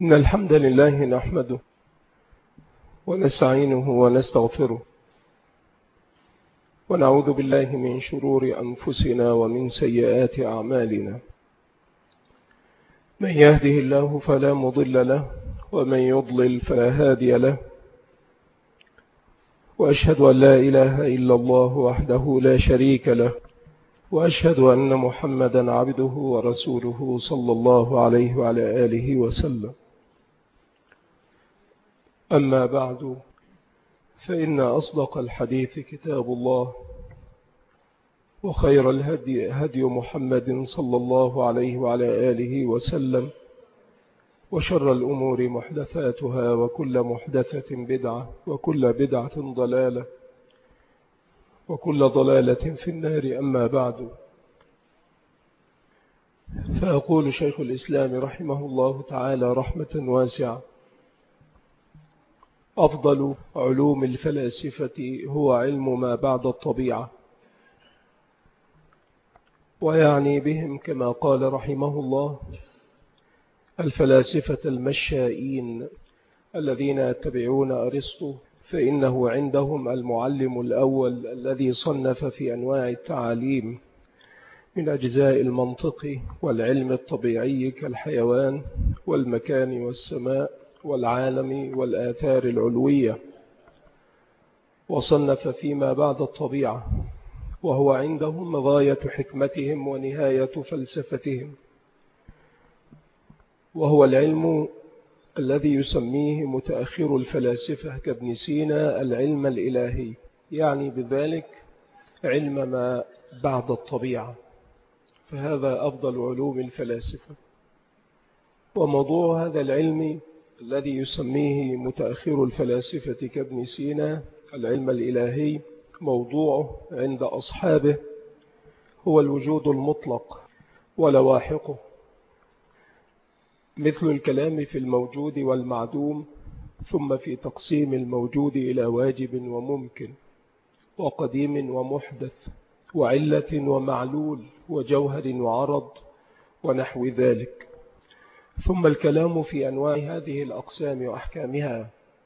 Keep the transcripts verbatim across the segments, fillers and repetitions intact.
إن الحمد لله نحمده ونستعينه ونستغفره ونعوذ بالله من شرور أنفسنا ومن سيئات أعمالنا. من يهده الله فلا مضل له ومن يضلل فلا هادي له، وأشهد أن لا إله إلا الله وحده لا شريك له، وأشهد أن محمدا عبده ورسوله صلى الله عليه وعلى آله وسلم. أما بعد، فإن أصدق الحديث كتاب الله، وخير الهدي هدي محمد صلى الله عليه وعلى آله وسلم، وشر الأمور محدثاتها، وكل محدثة بدعة، وكل بدعة ضلالة، وكل ضلالة في النار. أما بعد، فأقول شيخ الإسلام رحمه الله تعالى رحمة واسعة: أفضل علوم الفلاسفة هو علم ما بعد الطبيعة، ويعني بهم كما قال رحمه الله الفلاسفة المشائين الذين يتبعون أرسطو، فإنه عندهم المعلم الأول الذي صنف في أنواع التعاليم من أجزاء المنطق والعلم الطبيعي كالحيوان والمكان والسماء والعالم والآثار العلوية، وصنف فيما بعد الطبيعة، وهو عندهم غاية حكمتهم ونهاية فلسفتهم، وهو العلم الذي يسميه متأخر الفلاسفة كابن سينا العلم الإلهي، يعني بذلك علم ما بعد الطبيعة، فهذا أفضل علوم الفلاسفة. وموضوع هذا العلم الذي يسميه متأخر الفلاسفة كابن سينا العلم الإلهي، موضوعه عند أصحابه هو الوجود المطلق ولواحقه، مثل الكلام في الموجود والمعدوم، ثم في تقسيم الموجود إلى واجب وممكن، وقديم ومحدث، وعلة ومعلول، وجوهر وعرض، ونحو ذلك، ثم الكلام في أنواع هذه الأقسام وأحكامها،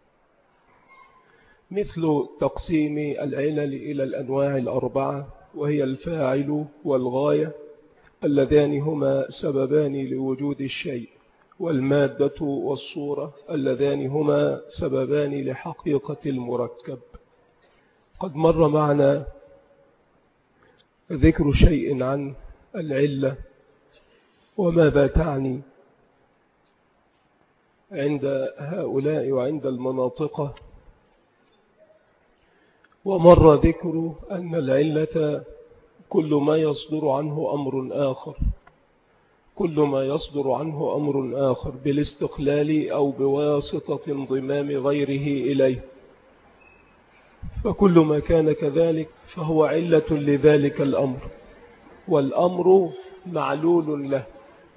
مثل تقسيم العلل إلى الأنواع الأربعة، وهي الفاعل والغاية اللذان هما سببان لوجود الشيء، والمادة والصورة اللذان هما سببان لحقيقة المركب. قد مر معنا ذكر شيء عن العلة وماذا تعني عند هؤلاء وعند المناطق، ومر ذكر أن العلة كل ما يصدر عنه أمر آخر، كل ما يصدر عنه أمر آخر بالاستقلال أو بواسطة انضمام غيره إليه، فكل ما كان كذلك فهو علة لذلك الأمر، والأمر معلول له.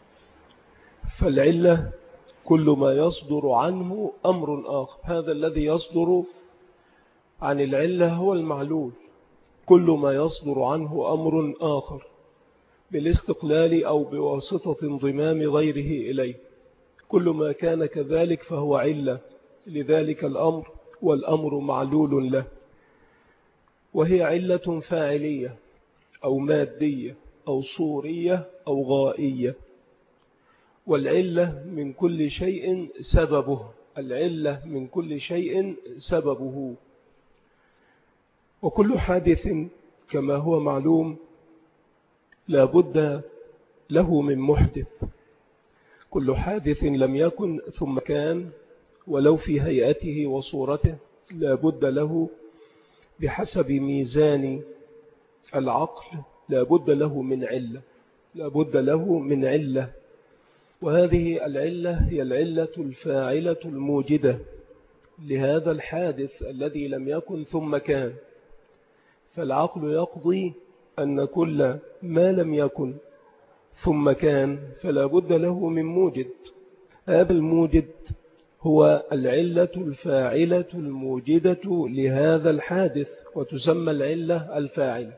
فالعلة كل ما يصدر عنه أمر آخر، هذا الذي يصدر عن العلة هو المعلول، كل ما يصدر عنه أمر آخر بالاستقلال أو بواسطة انضمام غيره إليه، كل ما كان كذلك فهو علة لذلك الأمر، والأمر معلول له، وهي علة فاعلية أو مادية أو صورية أو غائية. والعلة من كل شيء سببه، العلة من كل شيء سببه، وكل حادث كما هو معلوم لا بد له من محدث، كل حادث لم يكن ثم كان ولو في هيئته وصورته لا بد له بحسب ميزان العقل، لا بد له من علة، لا بد له من علة، وهذه العلة هي العلة الفاعلة الموجدة لهذا الحادث الذي لم يكن ثم كان. فالعقل يقضي أن كل ما لم يكن ثم كان فلا بد له من موجد، هذا الموجد هو العلة الفاعلة الموجدة لهذا الحادث، وتسمى العلة الفاعلة.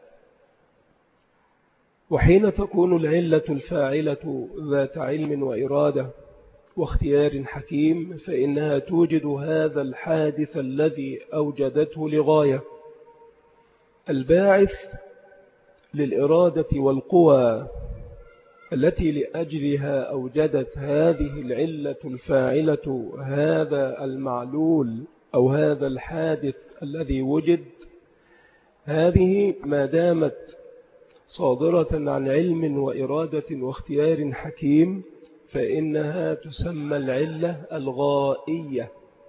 وحين تكون العلة الفاعلة ذات علم وإرادة واختيار حكيم فإنها توجد هذا الحادث الذي أوجدته لغاية. الباعث للإرادة والقوى التي لأجلها أوجدت هذه العلة الفاعلة هذا المعلول أو هذا الحادث الذي وجد، هذه ما دامت صادرة عن علم وإرادة واختيار حكيم فإنها تسمى العلة الغائية،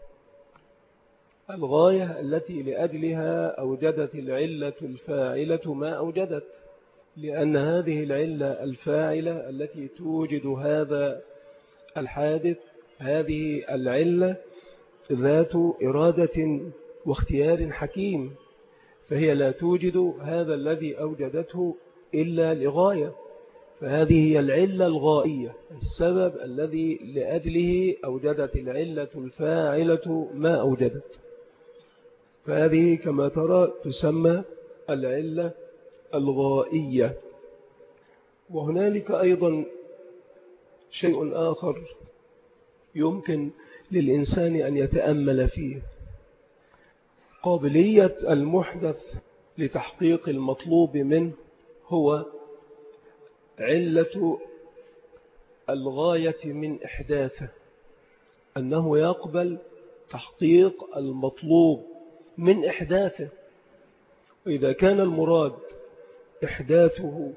الغاية التي لأجلها أوجدت العلة الفاعلة ما أوجدت، لأن هذه العلة الفاعلة التي توجد هذا الحادث هذه العلة ذات إرادة واختيار حكيم، فهي لا توجد هذا الذي أوجدته إلا لغاية، فهذه هي العلة الغائية، السبب الذي لأجله أوجدت العلة الفاعلة ما أوجدت، فهذه كما ترى تسمى العلة الغائية. وهنالك أيضا شيء آخر يمكن للإنسان أن يتأمل فيه، قابلية المحدث لتحقيق المطلوب منه هو علة الغاية من إحداثه، أنه يقبل تحقيق المطلوب من إحداثه، وإذا كان المراد إحداثه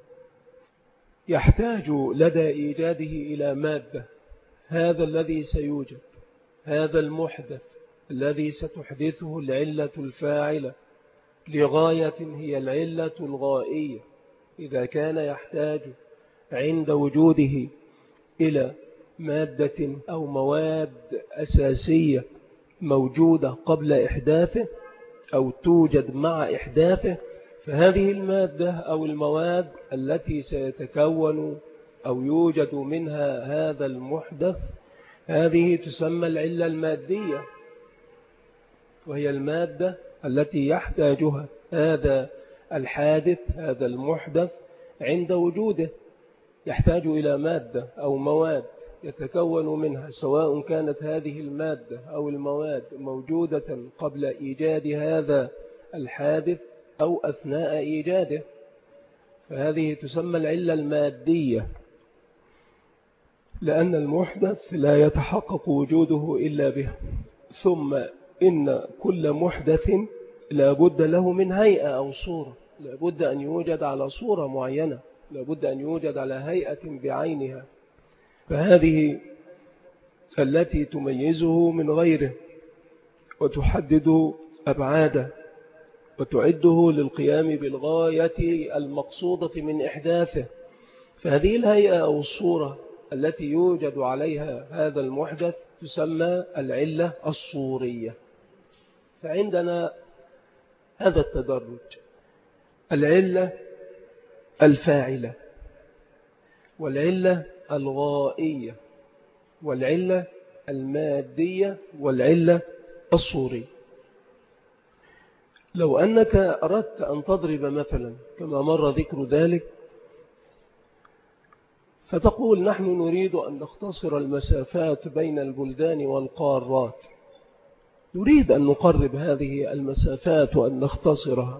يحتاج لدى إيجاده إلى مادة، هذا الذي سيوجد هذا المحدث الذي ستحدثه العلة الفاعلة لغاية هي العلة الغائية، إذا كان يحتاج عند وجوده إلى مادة أو مواد أساسية موجودة قبل إحداثه أو توجد مع إحداثه، فهذه المادة أو المواد التي سيتكون أو يوجد منها هذا المحدث هذه تسمى العلة المادية، وهي المادة التي يحتاجها هذا الحادث هذا المحدث عند وجوده، يحتاج إلى مادة أو مواد يتكون منها، سواء كانت هذه المادة أو المواد موجودة قبل إيجاد هذا الحادث أو أثناء إيجاده، فهذه تسمى العلة المادية، لأن المحدث لا يتحقق وجوده إلا به. ثم إن كل محدث لا بد له من هيئة أو صورة، لا بد أن يوجد على صورة معينة، لا بد أن يوجد على هيئة بعينها، فهذه التي تميزه من غيره وتحدد أبعاده وتعده للقيام بالغاية المقصودة من إحداثه، فهذه الهيئة أو الصورة التي يوجد عليها هذا المحدث تسمى العلة الصورية. فعندنا هذا التدرج: العلة الفاعلة، والعلة الغائية، والعلة المادية، والعلة الصورية. لو أنك أردت أن تضرب مثلا كما مر ذكر ذلك، فتقول نحن نريد أن نختصر المسافات بين البلدان والقارات، نريد أن نقرب هذه المسافات وأن نختصرها،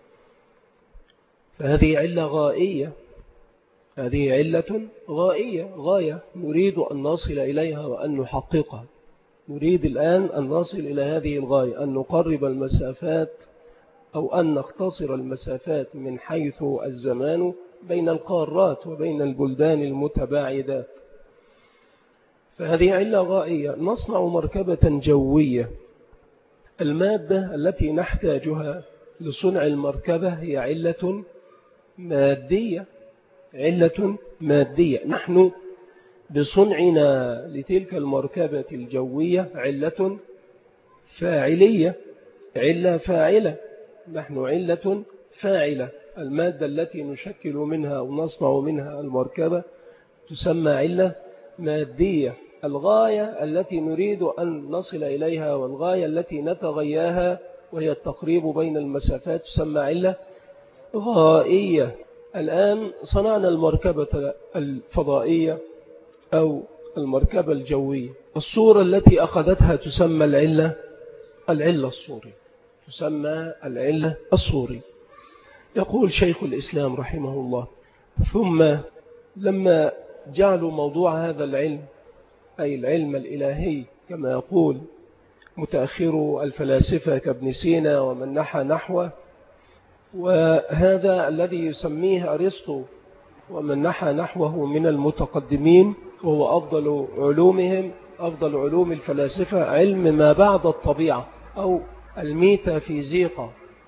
فهذه علة غائية، هذه علة غائية، غاية نريد أن نصل إليها وأن نحققها، نريد الآن أن نصل إلى هذه الغاية، أن نقرب المسافات أو أن نختصر المسافات من حيث الزمان بين القارات وبين البلدان المتباعدات، فهذه علة غائية. نصنع مركبة جوية، المادة التي نحتاجها لصنع المركبة هي علة مادية، علة مادية. نحن بصنعنا لتلك المركبة الجوية علة فاعلية، علة فاعلة، نحن علة فاعلة، المادة التي نشكل منها ونصنع منها المركبة تسمى علة مادية. الغاية التي نريد أن نصل إليها والغاية التي نتغياها وهي التقريب بين المسافات تسمى علة غائية. الآن صنعنا المركبة الفضائية أو المركبة الجوية. الصورة التي أخذتها تسمى العلة العلة الصوري تسمى العلة الصوري. يقول شيخ الإسلام رحمه الله: ثم لما جعلوا موضوع هذا العلم أي العلم الإلهي كما يقول متأخر الفلاسفة كابن سينا ومن نحى نحوه، وهذا الذي يسميه أرسطو ومن نحى نحوه من المتقدمين، وهو أفضل علومهم أفضل علوم الفلاسفة علم ما بعد الطبيعة أو الميتافيزيقا،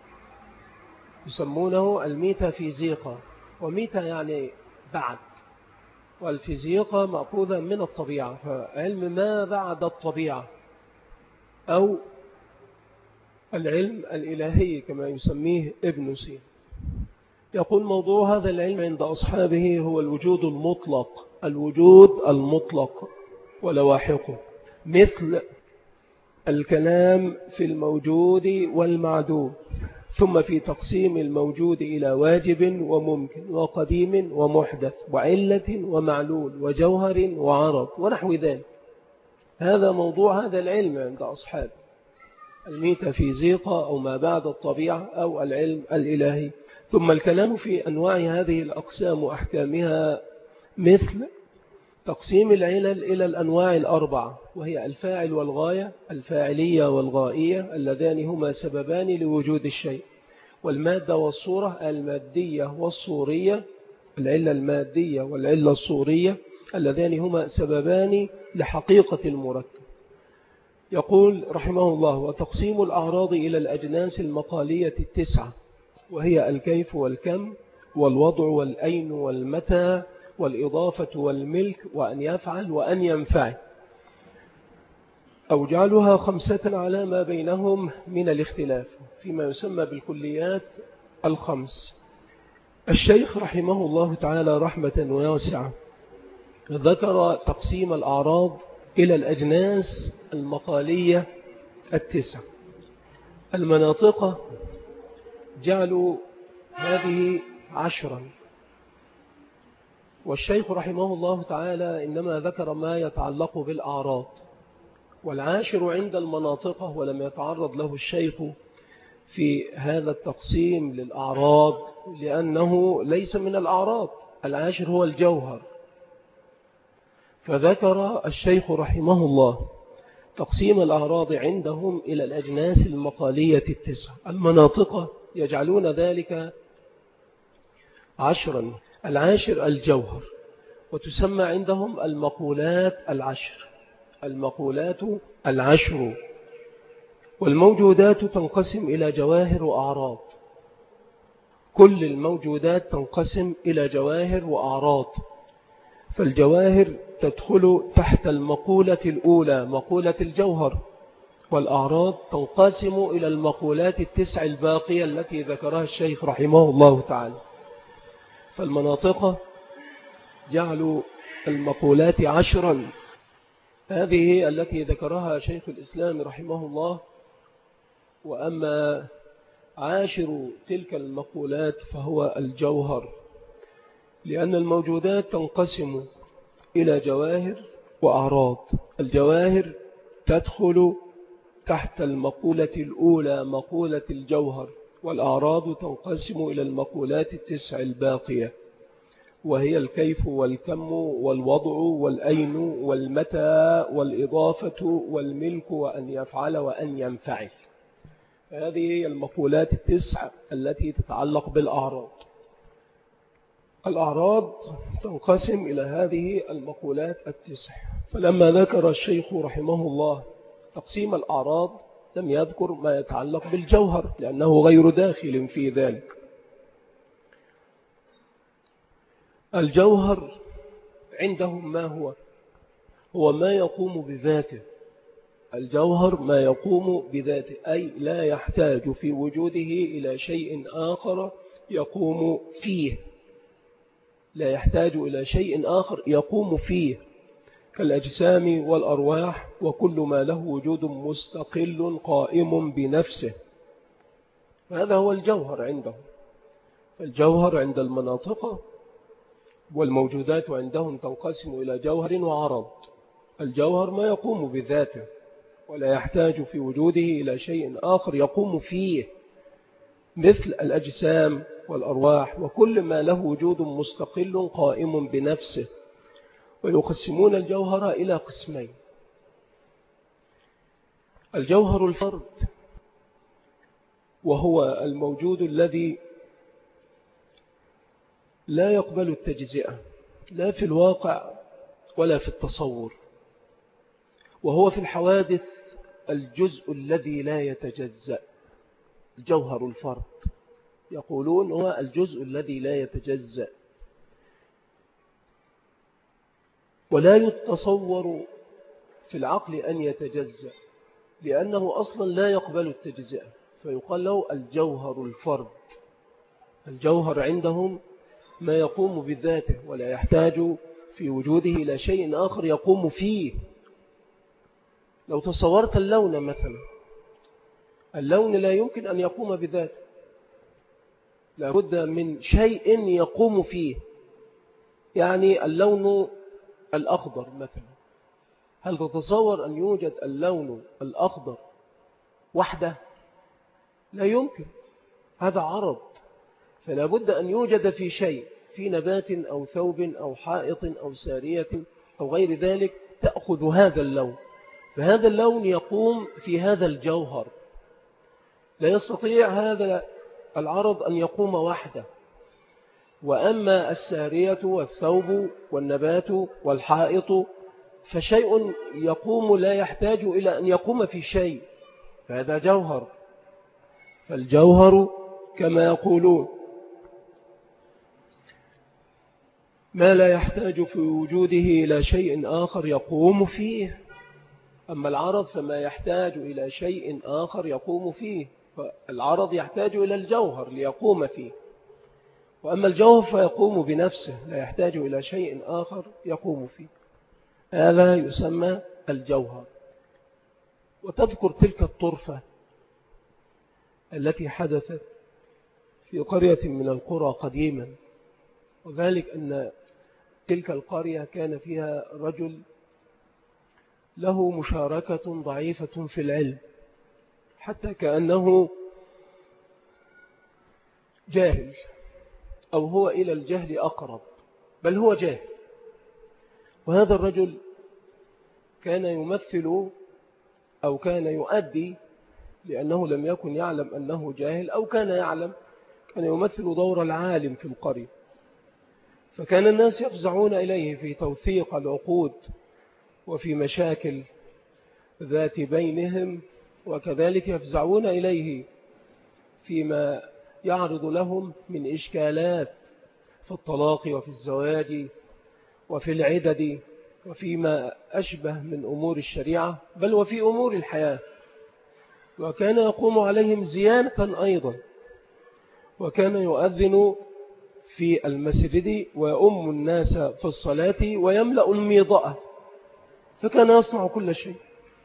يسمونه الميتافيزيقا، وميتا يعني بعد، والفيزيقا مأخوذة من الطبيعة، فعلم ما بعد الطبيعة أو العلم الإلهي كما يسميه ابن سينا. يقول موضوع هذا العلم عند أصحابه هو الوجود المطلق الوجود المطلق ولواحقه، مثل الكلام في الموجود والمعدوم، ثم في تقسيم الموجود إلى واجب وممكن وقديم ومحدث وعلة ومعلول وجوهر وعرض ونحو ذلك. هذا موضوع هذا العلم عند أصحاب الميتافيزيقا أو ما بعد الطبيعة أو العلم الإلهي. ثم الكلام في أنواع هذه الأقسام وأحكامها، مثل تقسيم العلل إلى الأنواع الأربعة، وهي الفاعل والغاية، الفاعلية والغائية اللذان هما سببان لوجود الشيء، والمادة والصورة المادية والصورية، العلة المادية والعلة الصورية اللذان هما سببان لحقيقة المركب. يقول رحمه الله: وتقسيم الأعراض إلى الأجناس المقالية التسعة، وهي الكيف والكم والوضع والأين والمتى والإضافة والملك وأن يفعل وأن ينفعل، أو جعلها خمسة على ما بينهم من الاختلاف فيما يسمى بالكليات الخمس. الشيخ رحمه الله تعالى رحمة واسعة ذكر تقسيم الأعراض إلى الأجناس المقالية التسع. المناطق جعلوا هذه عشرا، والشيخ رحمه الله تعالى إنما ذكر ما يتعلق بالأعراض، والعاشر عند المناطق ولم يتعرض له الشيخ في هذا التقسيم للأعراض لأنه ليس من الأعراض، العاشر هو الجوهر. فذكر الشيخ رحمه الله تقسيم الأعراض عندهم إلى الأجناس المقالية التسع. المناطق يجعلون ذلك عشرا، العاشر الجوهر، وتسمى عندهم المقولات العشر المقولات العشر. والموجودات تنقسم إلى جواهر وأعراض، كل الموجودات تنقسم إلى جواهر وأعراض، فالجواهر تدخل تحت المقولة الأولى مقولة الجوهر، والأعراض تنقسم إلى المقولات التسع الباقية التي ذكرها الشيخ رحمه الله تعالى. فالمناطق جعلوا المقولات عشرا، هذه التي ذكرها شيخ الإسلام رحمه الله. وأما عاشر تلك المقولات فهو الجوهر، لأن الموجودات تنقسم إلى جواهر وأعراض. الجواهر تدخل تحت المقولة الأولى مقولة الجوهر، والأعراض تنقسم إلى المقولات التسع الباقية، وهي الكيف والكم والوضع والأين والمتى والإضافة والملك وأن يفعل وأن ينفعل. هذه هي المقولات التسع التي تتعلق بالأعراض. الأعراض تنقسم إلى هذه المقولات التسع. فلما ذكر الشيخ رحمه الله تقسيم الأعراض لم يذكر ما يتعلق بالجوهر لأنه غير داخل في ذلك. الجوهر عندهم ما هو؟ هو ما يقوم بذاته. الجوهر ما يقوم بذاته، أي لا يحتاج في وجوده إلى شيء آخر يقوم فيه، لا يحتاج إلى شيء آخر يقوم فيه، كالأجسام والأرواح وكل ما له وجود مستقل قائم بنفسه. هذا هو الجوهر عندهم. الجوهر عند المناطق والموجودات عندهم تنقسم إلى جوهر وعرض. الجوهر ما يقوم بذاته ولا يحتاج في وجوده إلى شيء آخر يقوم فيه، مثل الأجسام والأرواح وكل ما له وجود مستقل قائم بنفسه. ويقسمون الجوهر إلى قسمين: الجوهر الفرد وهو الموجود الذي لا يقبل التجزئة لا في الواقع ولا في التصور، وهو في الحوادث الجزء الذي لا يتجزأ. الجوهر الفرد يقولون هو الجزء الذي لا يتجزأ ولا يتصور في العقل أن يتجزأ، لأنه أصلا لا يقبل التجزئة، فيقال له الجوهر الفرد. الجوهر عندهم ما يقوم بذاته ولا يحتاج في وجوده إلى شيء آخر يقوم فيه. لو تصورت اللون مثلا، اللون لا يمكن أن يقوم بذاته، لابد من شيء يقوم فيه. يعني اللون الأخضر مثلا، هل تتصور أن يوجد اللون الأخضر وحده؟ لا يمكن، هذا عرض، فلا بد أن يوجد في شيء، في نبات أو ثوب أو حائط أو سارية أو غير ذلك تأخذ هذا اللون، فهذا اللون يقوم في هذا الجوهر. لا يستطيع هذا العرض أن يقوم وحده. وأما السارية والثوب والنبات والحائط فشيء يقوم لا يحتاج إلى أن يقوم في شيء، فهذا جوهر. فالجوهر كما يقولون ما لا يحتاج في وجوده إلى شيء آخر يقوم فيه. أما العرض فما يحتاج إلى شيء آخر يقوم فيه، فالعرض يحتاج إلى الجوهر ليقوم فيه، وأما الجوهر فيقوم بنفسه لا يحتاج إلى شيء آخر يقوم فيه. هذا يسمى الجوهر. وتذكر تلك الطرفة التي حدثت في قرية من القرى قديما، وذلك أن تلك القرية كان فيها رجل له مشاركة ضعيفة في العلم، حتى كأنه جاهل أو هو إلى الجهل أقرب، بل هو جاهل. وهذا الرجل كان يمثل أو كان يؤدي، لأنه لم يكن يعلم أنه جاهل أو كان يعلم، كان يمثل دور العالم في القرية. فكان الناس يفزعون إليه في توثيق العقود وفي مشاكل ذات بينهم، وكذلك يفزعون إليه فيما يعرض لهم من إشكالات في الطلاق وفي الزواج وفي العدد وفيما أشبه من أمور الشريعة، بل وفي أمور الحياة. وكان يقوم عليهم زيانة أيضا، وكان يؤذن في المسجد ويؤم الناس في الصلاة ويملأ الميضأة، فكان يصنع كل شيء،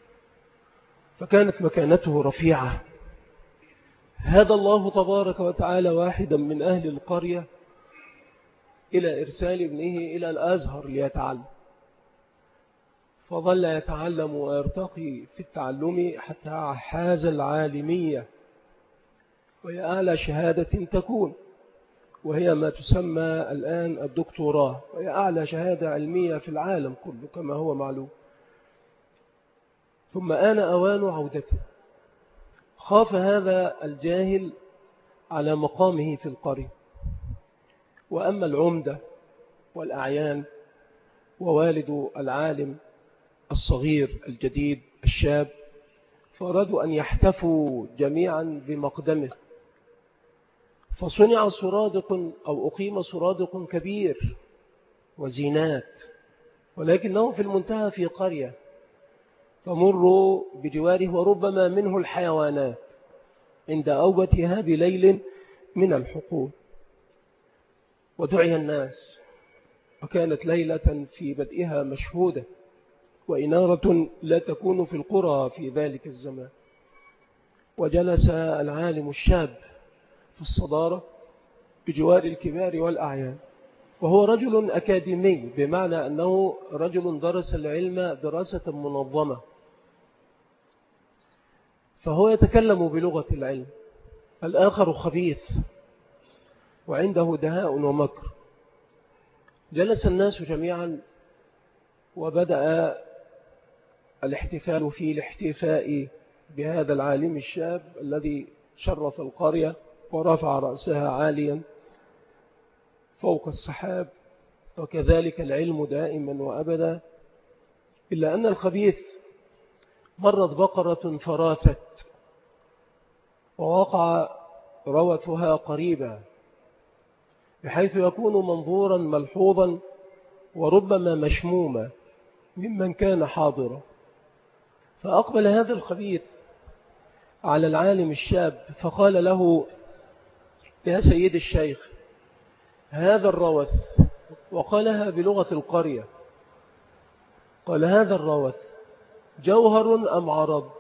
فكانت مكانته رفيعة. هذا الله تبارك وتعالى واحدا من أهل القرية إلى إرسال ابنه إلى الأزهر ليتعلم، فظل يتعلم ويرتقي في التعلم حتى حاز العالمية، وهي أعلى شهادة تكون، وهي ما تسمى الآن الدكتوراه، وهي أعلى شهادة علمية في العالم كله كما هو معلوم. ثم آن أوان عودته. خاف هذا الجاهل على مقامه في القرية. وأما العمدة والأعيان ووالد العالم الصغير الجديد الشاب فأرادوا أن يحتفوا جميعا بمقدمه، فصنع سرادق أو أقيم سرادق كبير وزينات، ولكنه في المنتهى في قرية تمر بجواره وربما منه الحيوانات عند أوبتها بليل من الحقول. ودعي الناس، وكانت ليلة في بدئها مشهودة، وإنارة لا تكون في القرى في ذلك الزمان. وجلس العالم الشاب في الصدارة بجوار الكبار والأعيان، وهو رجل أكاديمي، بمعنى أنه رجل درس العلم دراسة منظمة، فهو يتكلم بلغة العلم. الآخر خبيث وعنده دهاء ومكر. جلس الناس جميعا وبدأ الاحتفال في الاحتفاء بهذا العالم الشاب الذي شرف القرية ورفع رأسها عاليا فوق السحاب، وكذلك العلم دائما وأبدا. إلا أن الخبيث مرت بقرة فراتت ووقع روثها قريبا، بحيث يكون منظورا ملحوظا وربما مشموما ممن كان حاضرا. فأقبل هذا الخبيث على العالم الشاب فقال له: يا سيد الشيخ، هذا الروث، وقالها بلغة القرية، قال: هذا الروث جوهر أم عرض؟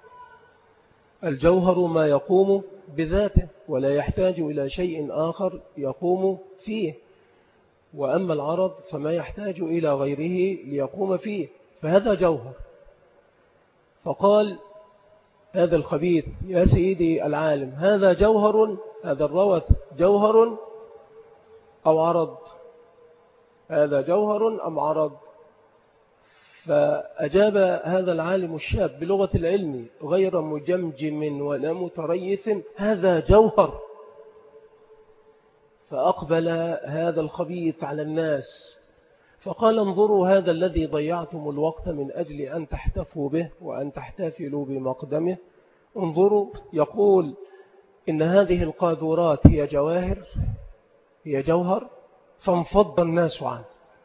الجوهر ما يقوم بذاته ولا يحتاج إلى شيء آخر يقوم فيه، وأما العرض فما يحتاج إلى غيره ليقوم فيه، فهذا جوهر. فقال هذا الخبيث: يا سيدي العالم، هذا جوهر، هذا الروث جوهر أو عرض؟ هذا جوهر أم عرض؟ فأجاب هذا العالم الشاب بلغة العلم غير مجمجم ولا متريث: هذا جوهر. فأقبل هذا الخبيث على الناس فقال: انظروا هذا الذي ضيعتم الوقت من أجل أن تحتفوا به وأن تحتفلوا بمقدمه، انظروا، يقول إن هذه القاذورات هي جواهر، هي جوهر. فانفض الناس عنه.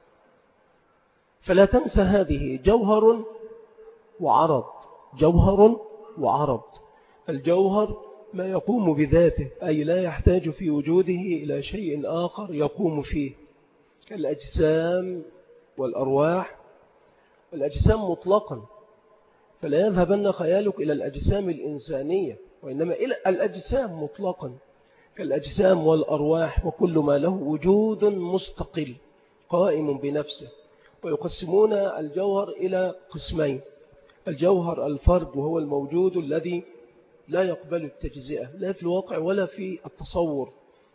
فلا تنسى هذه جوهر وعرض، جوهر وعرض. الجوهر ما يقوم بذاته، أي لا يحتاج في وجوده إلى شيء آخر يقوم فيه، كالأجسام والأرواح. الأجسام مطلقا، فلا يذهبن خيالك إلى الأجسام الإنسانية، وإنما إلى الأجسام مطلقا، كالأجسام والأرواح وكل ما له وجود مستقل قائم بنفسه. ويقسمون الجوهر إلى قسمين: الجوهر الفرد، وهو الموجود الذي لا يقبل التجزئة لا في الواقع ولا في التصور،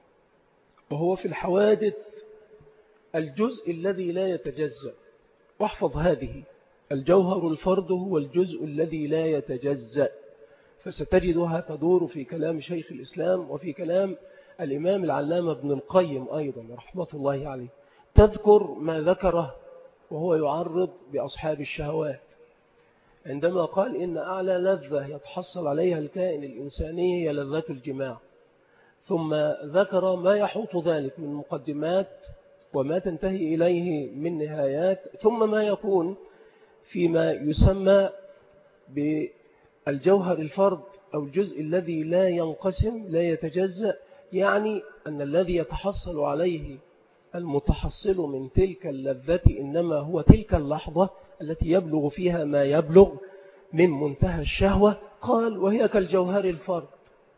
وهو في الحوادث الجزء الذي لا يتجزأ. واحفظ هذه: الجوهر الفرد هو الجزء الذي لا يتجزأ. فستجدها تدور في كلام شيخ الإسلام وفي كلام الإمام العلامة ابن القيم أيضا رحمة الله عليه، تذكر ما ذكره وهو يعرض بأصحاب الشهوات عندما قال إن أعلى لذة يتحصل عليها الكائن الإنساني هي لذة الجماع، ثم ذكر ما يحوط ذلك من مقدمات وما تنتهي إليه من نهايات، ثم ما يكون فيما يسمى بالجوهر الفرد أو الجزء الذي لا ينقسم لا يتجزأ، يعني أن الذي يتحصل عليه المتحصل من تلك اللذة إنما هو تلك اللحظة التي يبلغ فيها ما يبلغ من منتهى الشهوة. قال: وهي كالجوهر الفرد،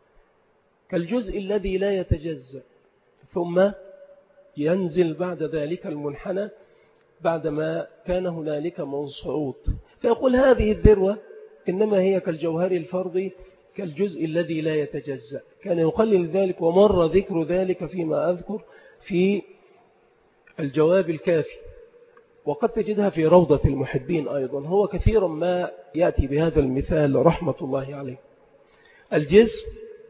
كالجزء الذي لا يتجزأ، ثم ينزل بعد ذلك المنحنى بعدما كان هنالك من صعود. فيقول هذه الذروة إنما هي كالجوهر الفرد كالجزء الذي لا يتجزأ. كان يقلل ذلك ومر ذكر ذلك فيما أذكر في الجواب الكافي، وقد تجدها في روضة المحبين أيضا. هو كثيرا ما يأتي بهذا المثال رحمة الله عليه. الجسم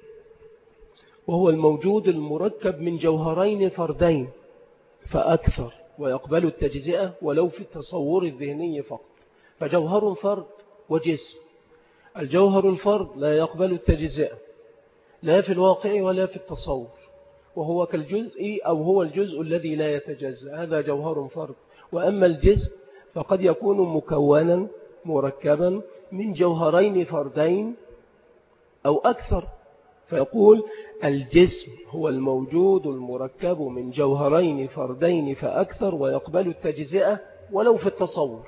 وهو الموجود المركب من جوهرين فردين فأكثر، ويقبل التجزئة ولو في التصور الذهني فقط. فجوهر فرد وجسم. الجوهر الفرد لا يقبل التجزئة لا في الواقع ولا في التصور، وهو كالجزء أو هو الجزء الذي لا يتجزأ، هذا جوهر فرد. وأما الجسم فقد يكون مكونا مركبا من جوهرين فردين أو أكثر. فيقول الجسم هو الموجود المركب من جوهرين فردين فأكثر ويقبل التجزئة ولو في التصور،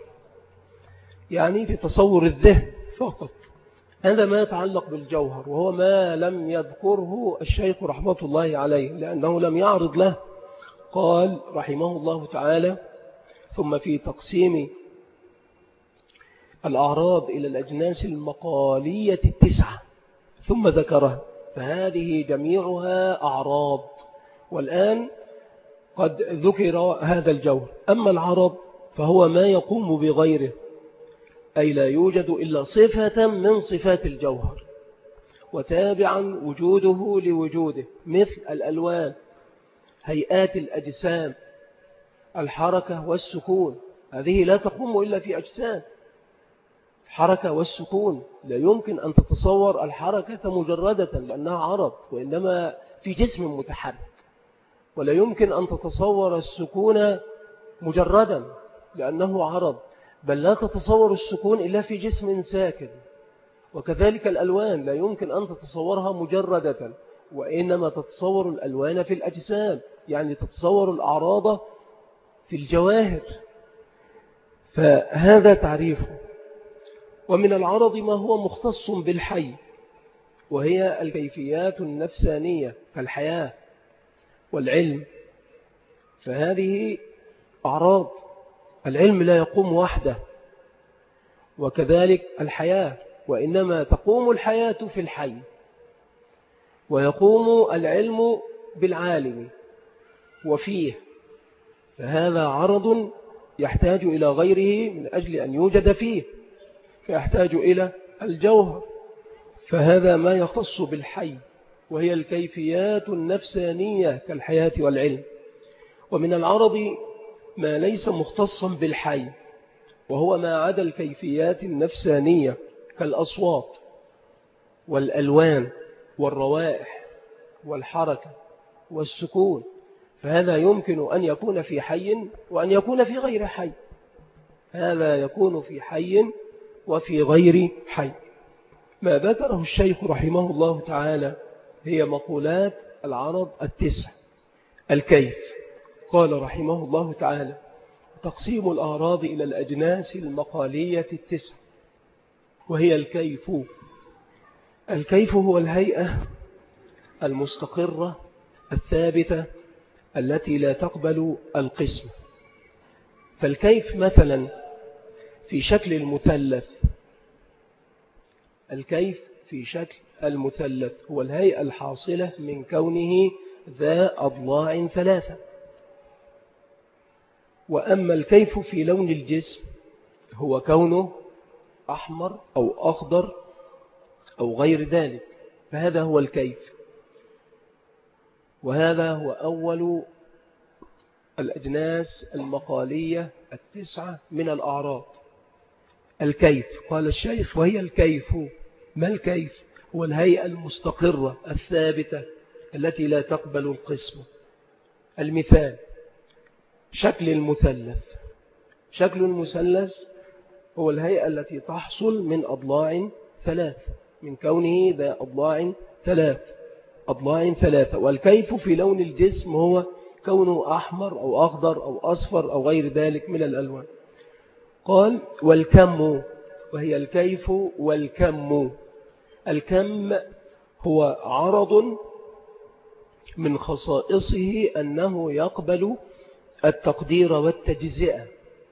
يعني في تصور الذهن فقط. هذا ما يتعلق بالجوهر، وهو ما لم يذكره الشيخ رحمة الله عليه لأنه لم يعرض له قال رحمه الله تعالى: ثم في تقسيم الأعراض إلى الأجناس المقالية التسعة ثم ذكرها، فهذه جميعها أعراض. والآن قد ذكر هذا الجوهر. أما العرض فهو ما يقوم بغيره، أي لا يوجد إلا صفة من صفات الجوهر وتابعا وجوده لوجوده، مثل الألوان، هيئات الأجسام، الحركة والسكون، هذه لا تقوم إلا في أجسام. الحركة والسكون لا يمكن أن تتصور الحركة مجردة لأنها عرض، وإنما في جسم متحرك. ولا يمكن أن تتصور السكون مجردا لأنه عرض، بل لا تتصور السكون إلا في جسم ساكن. وكذلك الألوان لا يمكن أن تتصورها مجردة، وإنما تتصور الألوان في الأجسام، يعني تتصور الأعراض في الجواهر. فهذا تعريفه. ومن العرض ما هو مختص بالحي، وهي الكيفيات النفسانية كالحياة والعلم، فهذه أعراض. العلم لا يقوم وحده، وكذلك الحياة، وإنما تقوم الحياة في الحي، ويقوم العلم بالعالم وفيه. فهذا عرض يحتاج إلى غيره من أجل أن يوجد فيه، فيحتاج إلى الجوهر. فهذا ما يختص بالحي، وهي الكيفيات النفسانية كالحياة والعلم. ومن العرض ما ليس مختصا بالحي، وهو ما عدا الكيفيات النفسانية كالأصوات والألوان والروائح والحركة والسكون، فهذا يمكن أن يكون في حي وأن يكون في غير حي. هذا يكون في حي وفي غير حي. ما ذكره الشيخ رحمه الله تعالى هي مقولات العرض التسع. الكيف، قال رحمه الله تعالى: تقسيم الأعراض إلى الأجناس المقالية التسع، وهي الكيف. الكيف هو الهيئة المستقرة الثابتة التي لا تقبل القسم. فالكيف مثلا في شكل المثلث، الكيف في شكل المثلث هو الهيئة الحاصلة من كونه ذا أضلاع ثلاثة. وأما الكيف في لون الجسم هو كونه أحمر أو أخضر أو غير ذلك، فهذا هو الكيف. وهذا هو أول الأجناس المقالية التسعة من الأعراض. الكيف، قال الشيخ: وهي الكيف. ما الكيف؟ هو الهيئة المستقرة الثابتة التي لا تقبل القسم. المثال: شكل المثلث. شكل المثلث هو الهيئة التي تحصل من أضلاع ثلاث، من كونه ذا أضلاع ثلاث أضلاع ثلاثة. والكيف في لون الجسم هو كونه أحمر أو أخضر أو أصفر أو غير ذلك من الألوان. قال: والكم، وهي الكيف والكم. الكم هو عرض من خصائصه أنه يقبل التقدير والتجزئة،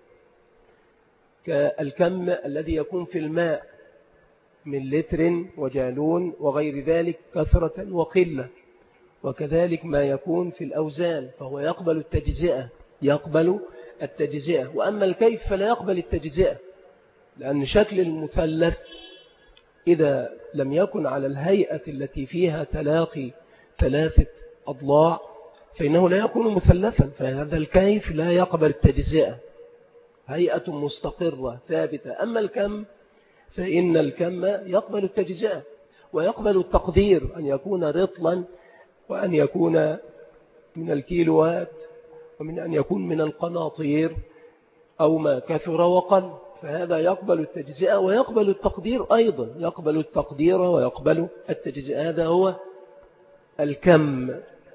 كالكم الذي يكون في الماء من لتر وجالون وغير ذلك كثرة وقلة. وكذلك ما يكون في الأوزان فهو يقبل التجزئة يقبل التجزئة. وأما الكيف فلا يقبل التجزئة، لأن شكل المثلث إذا لم يكن على الهيئة التي فيها تلاقي ثلاثة أضلاع فإنه لا يكون مثلثا، فهذا الكيف لا يقبل التجزئة، هيئة مستقرة ثابتة. أما الكم فإن الكم يقبل التجزئة ويقبل التقدير، أن يكون رطلا وأن يكون من الكيلوات ومن أن يكون من القناطير أو ما كثر وقل، فهذا يقبل التجزئة ويقبل التقدير أيضا، يقبل التقدير ويقبل التجزئة. هذا هو الكم.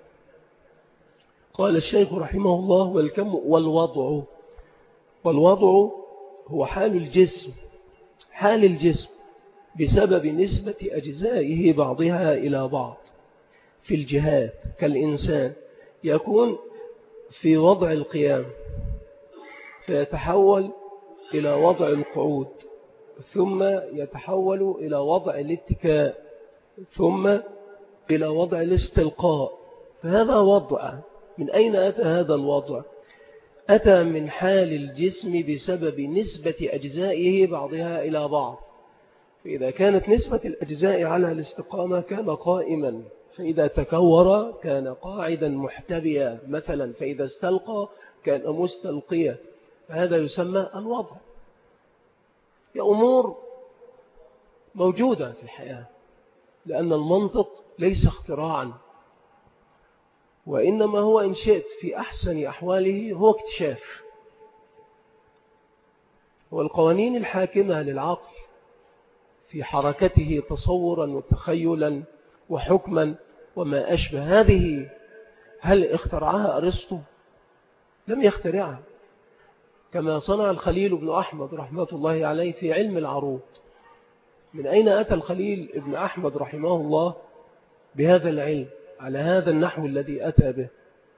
قال الشيخ رحمه الله: والكم والوضع. والوضع هو حال الجسم، حال الجسم بسبب نسبة أجزائه بعضها إلى بعض في الجهات، كالإنسان يكون في وضع القيام فيتحول إلى وضع القعود، ثم يتحول إلى وضع الاتكاء، ثم إلى وضع الاستلقاء. فهذا وضع. من أين أتى هذا الوضع؟ أتى من حال الجسم بسبب نسبة أجزائه بعضها إلى بعض. فإذا كانت نسبة الأجزاء على الاستقامة كان قائما، فإذا تكور كان قاعدا محتبيا مثلا، فإذا استلقى كان مستلقيا. فهذا يسمى الوضع. هي أمور موجودة في الحياة، لأن المنطق ليس اختراعا، وإنما هو إن شئت في أحسن أحواله هو اكتشاف. والقوانين الحاكمة للعقل في حركته تصورا وتخيلا وحكما وما أشبه هذه، هل اخترعها أرسطو؟ لم يخترعها، كما صنع الخليل بن أحمد رحمة الله عليه في علم العروض. من أين أتى الخليل بن أحمد رحمه الله بهذا العلم على هذا النحو الذي أتى به؟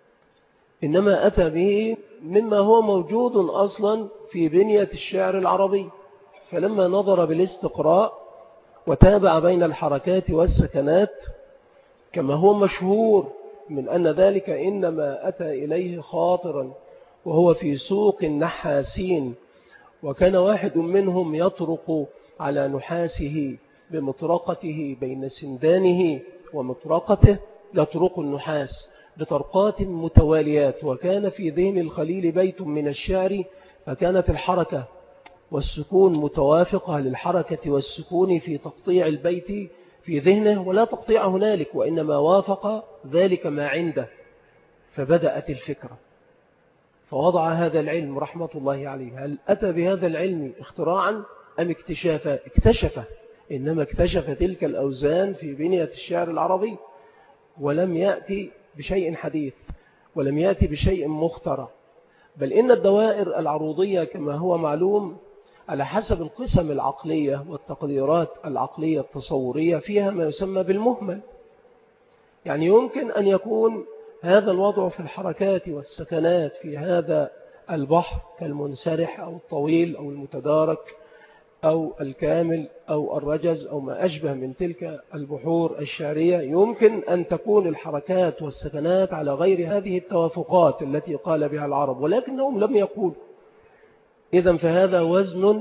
إنما أتى به مما هو موجود أصلا في بنية الشعر العربي. فلما نظر بالاستقراء وتابع بين الحركات والسكنات، كما هو مشهور من أن ذلك إنما أتى إليه خاطرا وهو في سوق النحاسين، وكان واحد منهم يطرق على نحاسه بمطرقته بين سندانه ومطرقته، يطرق النحاس بطرقات متواليات. وكان في ذهن الخليل بيت من الشعر، فكانت الحركة والسكون متوافقة للحركة والسكون في تقطيع البيت في ذهنه، ولا تقطيع هنالك، وإنما وافق ذلك ما عنده. فبدأت الفكرة، فوضع هذا العلم رحمة الله عليه. هل أتى بهذا العلم اختراعا أم اكتشافا؟ اكتشفه، إنما اكتشف تلك الأوزان في بنية الشعر العربي، ولم يأتي بشيء حديث، ولم يأتي بشيء مخترع. بل إن الدوائر العروضية كما هو معلوم على حسب القسم العقلية والتقديرات العقلية التصورية فيها ما يسمى بالمهمل. يعني يمكن أن يكون هذا الوضع في الحركات والسكنات في هذا البحر كالمنسرح أو الطويل أو المتدارك أو الكامل أو الرجز أو ما أشبه من تلك البحور الشعرية، يمكن أن تكون الحركات والسكنات على غير هذه التوافقات التي قال بها العرب، ولكنهم لم يقولوا. إذن فهذا وزن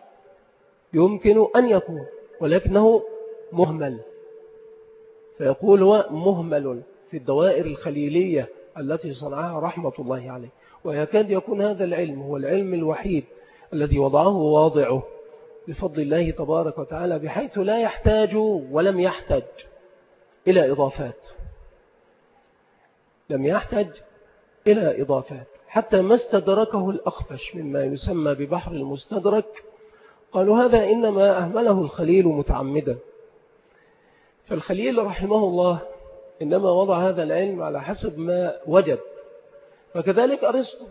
يمكن أن يكون، ولكنه مهمل. فيقول هو مهمل في الدوائر الخليلية التي صنعها رحمة الله عليه. ويكاد يكون هذا العلم هو العلم الوحيد الذي وضعه واضعه بفضل الله تبارك وتعالى، بحيث لا يحتاج ولم يحتاج إلى إضافات، لم يحتاج إلى إضافات، حتى ما استدركه الأخفش مما يسمى ببحر المستدرك قالوا هذا إنما أهمله الخليل متعمدا. فالخليل رحمه الله إنما وضع هذا العلم على حسب ما وجد، فكذلك أرسطو،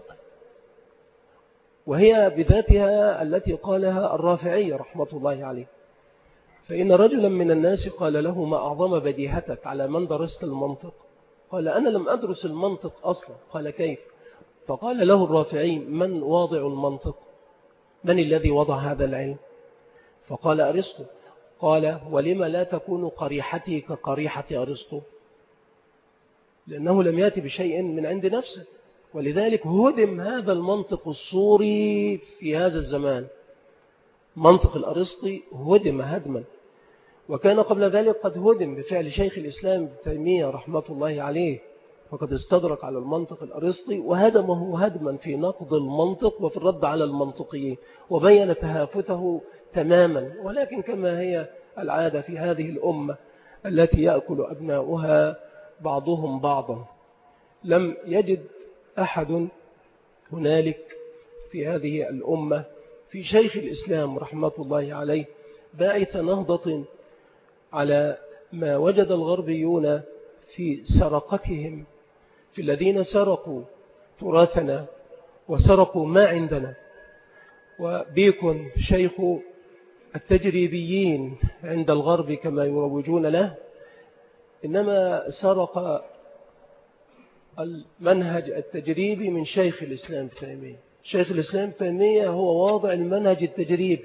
وهي بذاتها التي قالها الرافعي رحمة الله عليه. فإن رجلا من الناس قال له ما أعظم بديهتك على من درست المنطق؟ قال أنا لم أدرس المنطق أصلا. قال كيف؟ فقال له الرافعي من واضع المنطق؟ من الذي وضع هذا العلم؟ فقال أرسطو. قال ولما لا تكون قريحتي كقريحة أرسطو؟ لأنه لم يأتي بشيء من عند نفسه، ولذلك هدم هذا المنطق الصوري في هذا الزمان. منطق الأرسطي هدم هدما، وكان قبل ذلك قد هدم بفعل شيخ الإسلام ابن تيمية رحمة الله عليه، فقد استدرك على المنطق الأرسطي وهدمه هدما في نقض المنطق وفي الرد على المنطقيين، وبين تهافته تماما. ولكن كما هي العادة في هذه الأمة التي يأكل أبناؤها بعضهم بعضا، لم يجد أحد هنالك في هذه الأمة في شيخ الإسلام رحمة الله عليه باعث نهضة على ما وجد الغربيون في سرقتهم في الذين سرقوا تراثنا وسرقوا ما عندنا. وبيكون شيخ التجريبيين عند الغرب كما يروجون له، إنما سرق المنهج التجريبي من شيخ الإسلام ابن تيمية. شيخ الإسلام ابن تيمية هو واضع المنهج التجريبي،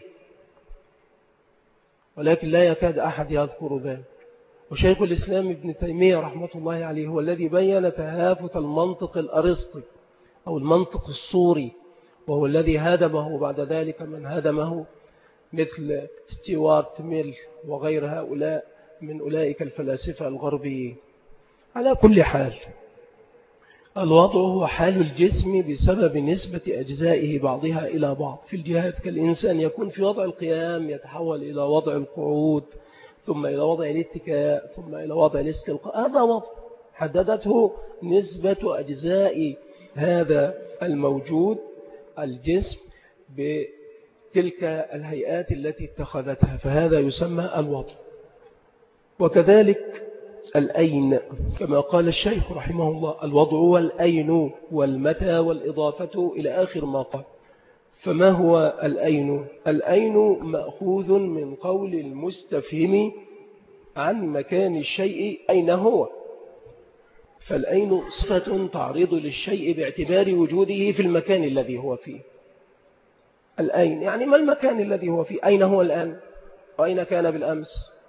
ولكن لا يكاد أحد يذكر ذلك. وشيخ الإسلام ابن تيمية رحمة الله عليه هو الذي بيّن تهافت المنطق الأرسطي أو المنطق الصوري، وهو الذي هدمه بعد ذلك من هدمه مثل ستيوارت ميل وغير هؤلاء من أولئك الفلاسفة الغربيين. على كل حال، الوضع هو حال الجسم بسبب نسبة أجزائه بعضها إلى بعض. في الجهات كالإنسان يكون في وضع القيام يتحول إلى وضع القعود، ثم إلى وضع الاتكاء، ثم إلى وضع الاستلقاء. هذا وضع حددته نسبة أجزاء هذا الموجود الجسم بتلك الهيئات التي اتخذتها، فهذا يسمى الوضع. وكذلك الأين كما قال الشيخ رحمه الله: الوضع والأين والمتى والإضافة إلى آخر ما قال. فما هو الأين؟ الأين مأخوذ من قول المستفهم عن مكان الشيء أين هو، فالأين صفة تعرض للشيء باعتبار وجوده في المكان الذي هو فيه. الأين يعني ما المكان الذي هو فيه؟ أين هو الآن؟ وأين كان بالأمس؟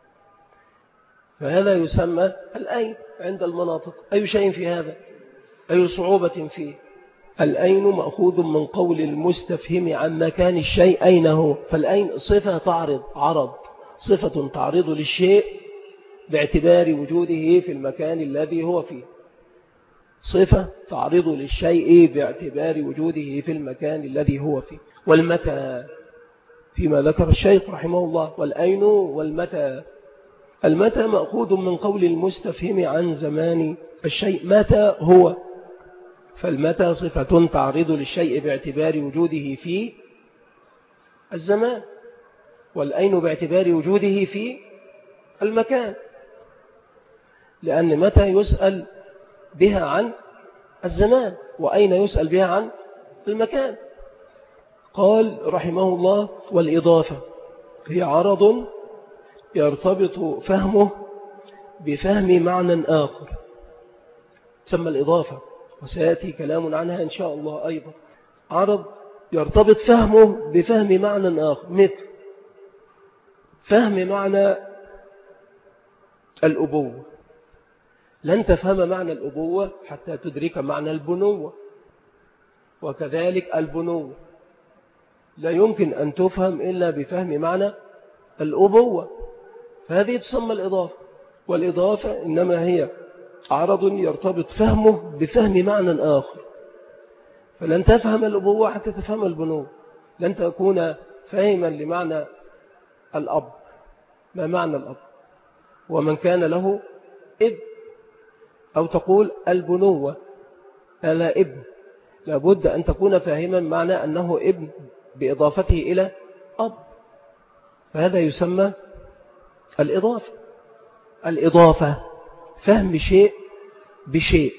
فهذا يسمى الأين عند المناطق. أي شيء في هذا؟ أي صعوبة فيه؟ الأين مأخوذ من قول المستفهم عن مكان الشيء أين هو، فالأين صفة تعرض عرض صفة تعرض للشيء باعتبار وجوده في المكان الذي هو فيه. صفة تعرض للشيء باعتبار وجوده في المكان الذي هو فيه. والمتى فيما ذكر الشيخ رحمه الله: والأين والمتى. المتى مأخوذ من قول المستفهم عن زمان الشيء متى هو، فالمتى صفة تعرض للشيء باعتبار وجوده في الزمان، والأين باعتبار وجوده في المكان، لأن متى يسأل بها عن الزمان، وأين يسأل بها عن المكان. قال رحمه الله: والإضافة هي عرض يرتبط فهمه بفهم معنى آخر، تسمى الإضافة، وسيأتي كلام عنها إن شاء الله. أيضا عرض يرتبط فهمه بفهم معنى آخر، مثل فهم معنى الأبوة. لن تفهم معنى الأبوة حتى تدرك معنى البنوة، وكذلك البنوة لا يمكن أن تفهم إلا بفهم معنى الأبوة، فهذه تسمى الإضافة. والإضافة إنما هي عرض يرتبط فهمه بفهم معنى آخر، فلن تفهم الأبوة حتى تفهم البنوة. لن تكون فاهما لمعنى الأب، ما معنى الأب ومن كان له ابن، أو تقول البنوة أنا ابن، لابد أن تكون فاهما معنى أنه ابن بإضافته إلى أب، فهذا يسمى الإضافة. الإضافة فهم شيء بشيء،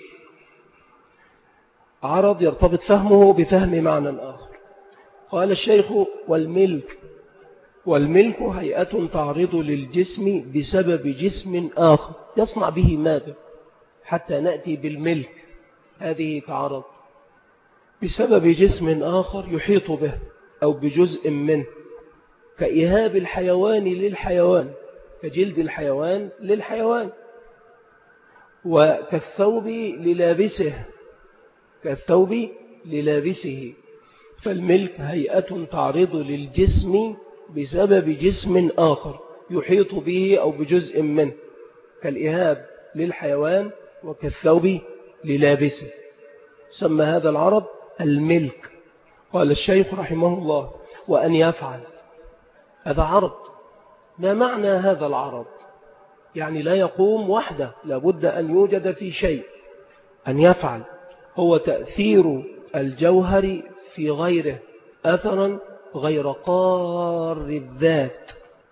عرض يرتبط فهمه بفهم معنى آخر. قال الشيخ: والملك. والملك هيئة تعرض للجسم بسبب جسم آخر يصنع به ماذا حتى نأتي بالملك. هذه تعرض بسبب جسم آخر يحيط به أو بجزء منه، كإهاب الحيوان للحيوان، كجلد الحيوان للحيوان، وكالثوب للابسه، كالثوب للابسه. فالملك هيئة تعرض للجسم بسبب جسم آخر يحيط به أو بجزء منه، كالإهاب للحيوان وكالثوب للابسه. سمى هذا العرض الملك. قال الشيخ رحمه الله: وأن يفعل. هذا عرض. ما معنى هذا العرض؟ يعني لا يقوم وحده، لابد أن يوجد في شيء. أن يفعل هو تأثير الجوهر في غيره أثرا غير قار الذات،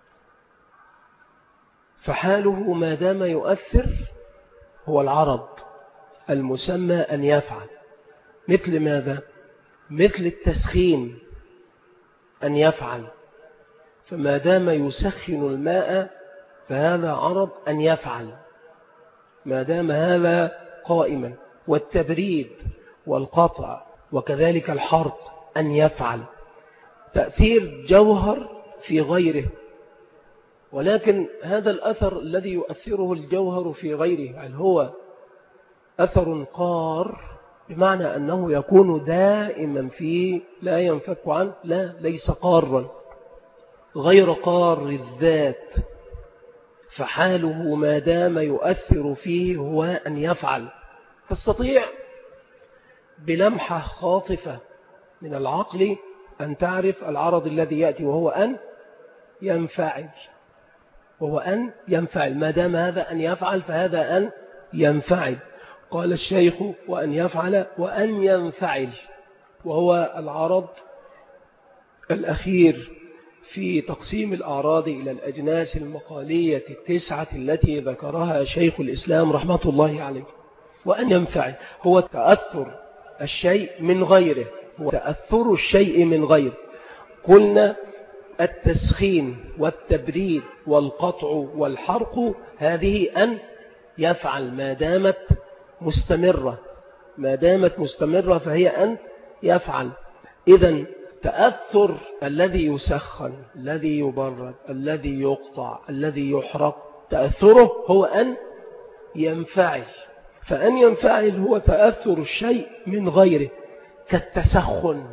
فحاله ما دام يؤثر هو العرض المسمى أن يفعل. مثل ماذا؟ مثل التسخين، أن يفعل، فما دام يسخن الماء فهذا عرض أن يفعل ما دام هذا قائما. والتبريد والقطع وكذلك الحرق أن يفعل تأثير جوهر في غيره. ولكن هذا الأثر الذي يؤثره الجوهر في غيره هل هو أثر قار بمعنى أنه يكون دائما فيه لا ينفك عنه؟ لا، ليس قارا، غير قار الذات، فحاله ما دام يؤثر فيه هو أن يفعل. تستطيع بلمحة خاطفة من العقل أن تعرف العرض الذي يأتي وهو أن ينفعل، وهو أن ينفعل، ما دام هذا أن يفعل فهذا أن ينفعل. قال الشيخ وأن يفعل وأن ينفعل، وهو العرض الأخير في تقسيم الأعراض إلى الأجناس المقالية التسعة التي ذكرها شيخ الإسلام رحمة الله عليه. وأن ينفعل هو تأثر الشيء من غيره، هو تأثر الشيء من غيره. قلنا التسخين والتبريد والقطع والحرق هذه أن يفعل ما دامت مستمرة، ما دامت مستمرة فهي أن يفعل. إذن تأثر الذي يسخن، الذي يبرد، الذي يقطع، الذي يحرق، تأثره هو أن ينفعل. فأن ينفعل هو تأثر الشيء من غيره كالتسخن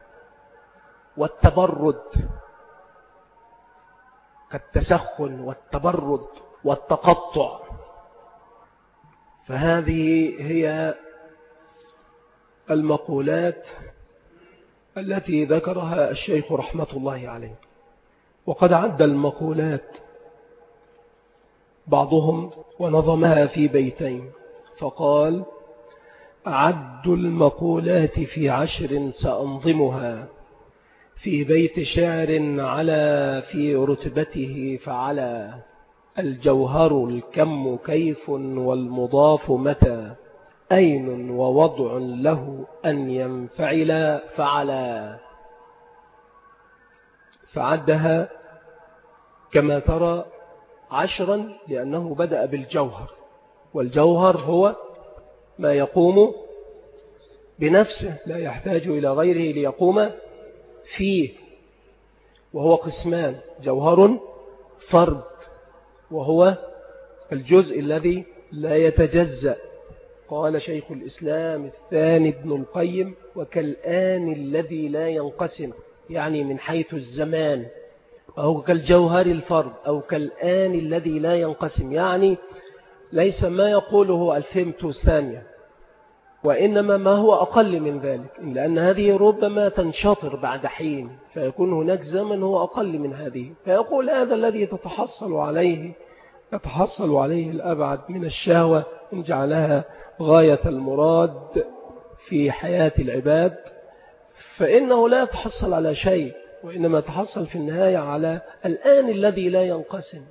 والتبرد، كالتسخن والتبرد والتقطع. فهذه هي المقولات التي ذكرها الشيخ رحمة الله عليه. وقد عد المقولات بعضهم ونظمها في بيتين فقال: عد المقولات في عشر سأنظمها، في بيت شعر على في رتبته فعلى، الجوهر الكم كيف والمضاف متى، أين ووضع له أن ينفعل فعلا. فعدها كما ترى عشرا لأنه بدأ بالجوهر، والجوهر هو ما يقوم بنفسه لا يحتاج إلى غيره ليقوم فيه، وهو قسمان: جوهر فرد وهو الجزء الذي لا يتجزأ. قال شيخ الإسلام الثاني ابن القيم: وكالآن الذي لا ينقسم، يعني من حيث الزمان، أو كالجوهر الفرد أو كالآن الذي لا ينقسم، يعني ليس ما يقوله الفيمتو ثانية، وإنما ما هو أقل من ذلك، لأن هذه ربما تنشطر بعد حين، فيكون هناك زمن هو أقل من هذه، فيقول هذا الذي تتحصل عليه يتحصل عليه الأبعد من الشهوة إن جعلها غاية المراد في حياة العباد، فإنه لا يتحصل على شيء، وإنما يتحصل في النهاية على الآن الذي لا ينقسم،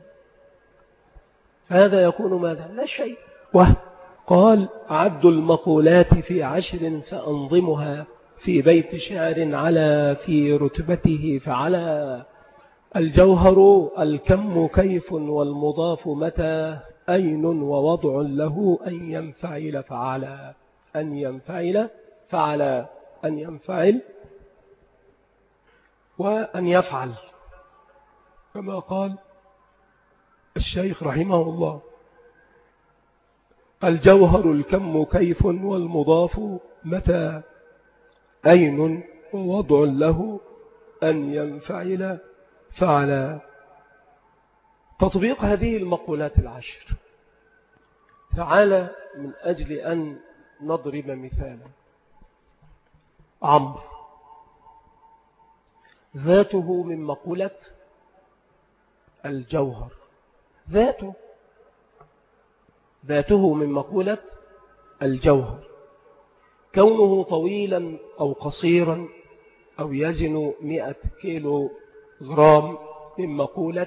فهذا يكون ماذا؟ لا شيء. وقال: عد المقولات في عشر سأنظمها، في بيت شعر على في رتبته فعلى، الجوهر الكم كيف والمضاف متى، أين ووضع له أن ينفعل فعلا، أن ينفعل فعلا، أن ينفعل وأن يفعل، كما قال الشيخ رحمه الله: الجوهر الكم كيف والمضاف متى، أين ووضع له أن ينفعل فعلا. تطبيق هذه المقولات العشر، تعالى من أجل أن نضرب مثالا. عمرو ذاته من مقولة الجوهر، ذاته ذاته من مقولة الجوهر، كونه طويلا أو قصيرا أو يزن مئة كيلو غرام من مقولة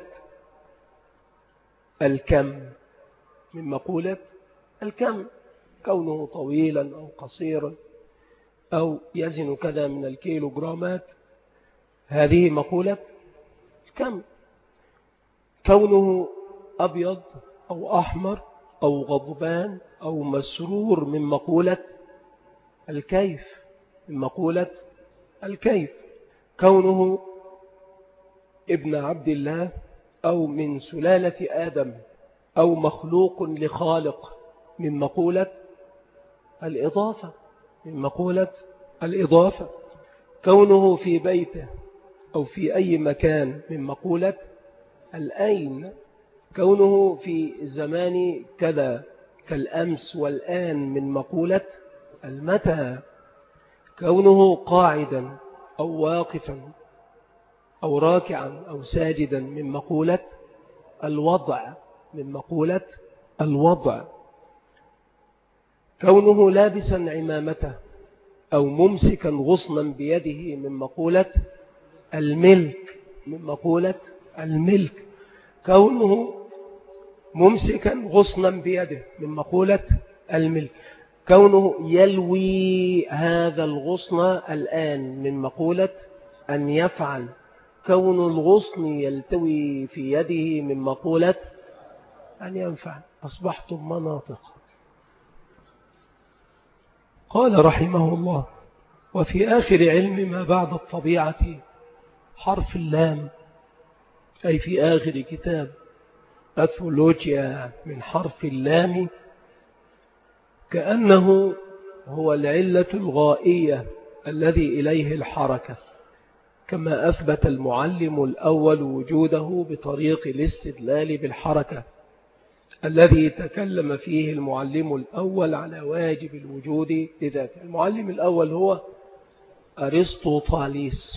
الكم، من مقولة الكم، كونه طويلا أو قصيرا أو يزن كذا من الكيلو جرامات، هذه مقولة الكم. كونه أبيض أو أحمر أو غضبان أو مسرور من مقولة الكيف، من مقولة الكيف. كونه ابن عبد الله أو من سلالة آدم أو مخلوق لخالق من مقولة الإضافة، من مقولة الإضافة. كونه في بيته أو في أي مكان من مقولة الأين. كونه في زمان كذا كالأمس والآن من مقولة المتى. كونه قاعدا أو واقفا أو راكعا أو ساجدا من مقولة الوضع، من مقولة الوضع. كونه لابسا عمامته أو ممسكا غصنا بيده من مقولة الملك، من مقولة الملك. كونه ممسكا غصنا بيده من مقولة الملك. كونه يلوي هذا الغصن الآن من مقولة أن يفعل. كون الغصن يلتوي في يده من مقولة أن ينفع. أصبحتم مناطق. قال رحمه الله: وفي آخر علم ما بعد الطبيعة حرف اللام، أي في آخر كتاب أثولوجيا من حرف اللام، كأنه هو العلة الغائية الذي إليه الحركة، كما أثبت المعلم الأول وجوده بطريق الاستدلال بالحركة الذي تكلم فيه المعلم الأول على واجب الوجود لذاته. المعلم الأول هو أرسطوطاليس،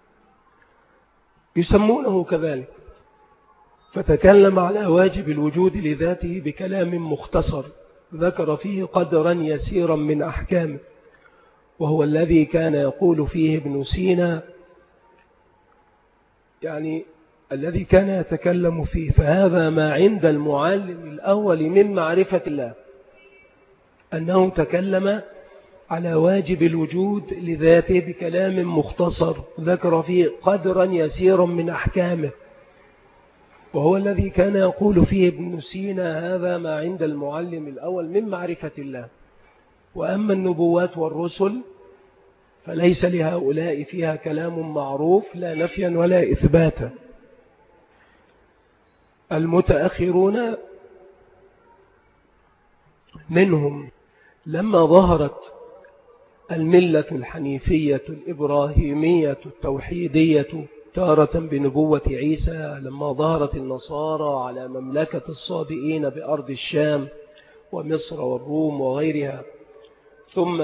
يسمونه كذلك، فتكلم على واجب الوجود لذاته بكلام مختصر ذكر فيه قدرا يسيرا من أحكامه، وهو الذي كان يقول فيه ابن سينا، يعني الذي كان يتكلم فيه. فهذا ما عند المعلم الأول من معرفة الله، أنه تكلم على واجب الوجود لذاته بكلام مختصر ذكر فيه قدرا يسيرا من أحكامه، وهو الذي كان يقول فيه ابن سينا هذا ما عند المعلم الأول من معرفة الله. وأما النبوات والرسل فليس لهؤلاء فيها كلام معروف لا نفيا ولا إثباتا. المتأخرون منهم لما ظهرت الملة الحنيفية الإبراهيمية التوحيدية تارة بنبوة عيسى، لما ظهرت النصارى على مملكة الصابئين بأرض الشام ومصر والروم وغيرها، ثم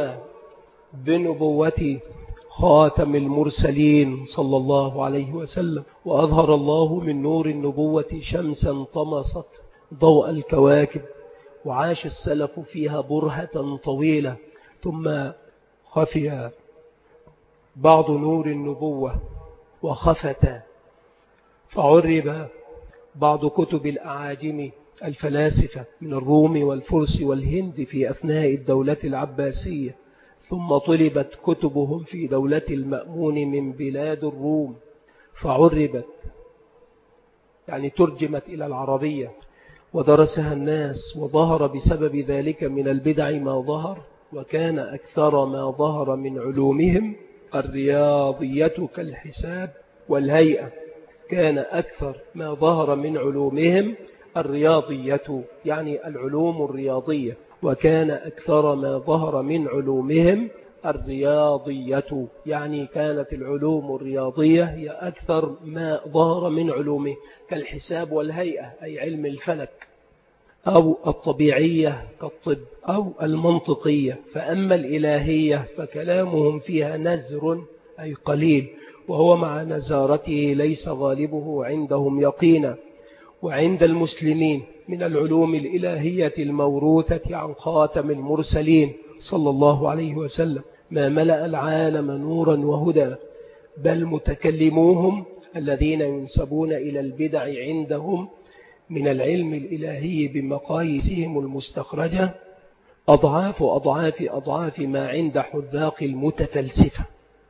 بنبوة خاتم المرسلين صلى الله عليه وسلم، وأظهر الله من نور النبوة شمسا طمست ضوء الكواكب، وعاش السلف فيها برهة طويلة، ثم خفي بعض نور النبوة وخفت، فعرب بعض كتب الأعاجم الفلاسفة من الروم والفرس والهند في أثناء الدولة العباسية، ثم طلبت كتبهم في دولة المأمون من بلاد الروم فعربت، يعني ترجمت إلى العربية ودرسها الناس، وظهر بسبب ذلك من البدع ما ظهر، وكان أكثر ما ظهر من علومهم الرياضية كالحساب والهيئة. كان أكثر ما ظهر من علومهم الرياضية، يعني العلوم الرياضية، وكان أكثر ما ظهر من علومهم الرياضية، يعني كانت العلوم الرياضية هي أكثر ما ظهر من علومه، كالحساب والهيئة أي علم الفلك، أو الطبيعية كالطب، أو المنطقية. فأما الإلهية فكلامهم فيها نزر أي قليل، وهو مع نزارته ليس غالبه عندهم يقينا. وعند المسلمين من العلوم الإلهية الموروثة عن خاتم المرسلين صلى الله عليه وسلم ما ملأ العالم نورا وهدى، بل متكلموهم الذين ينسبون إلى البدع عندهم من العلم الإلهي بمقاييسهم المستخرجة أضعاف أضعاف أضعاف ما عند حذاق المتفلسفة.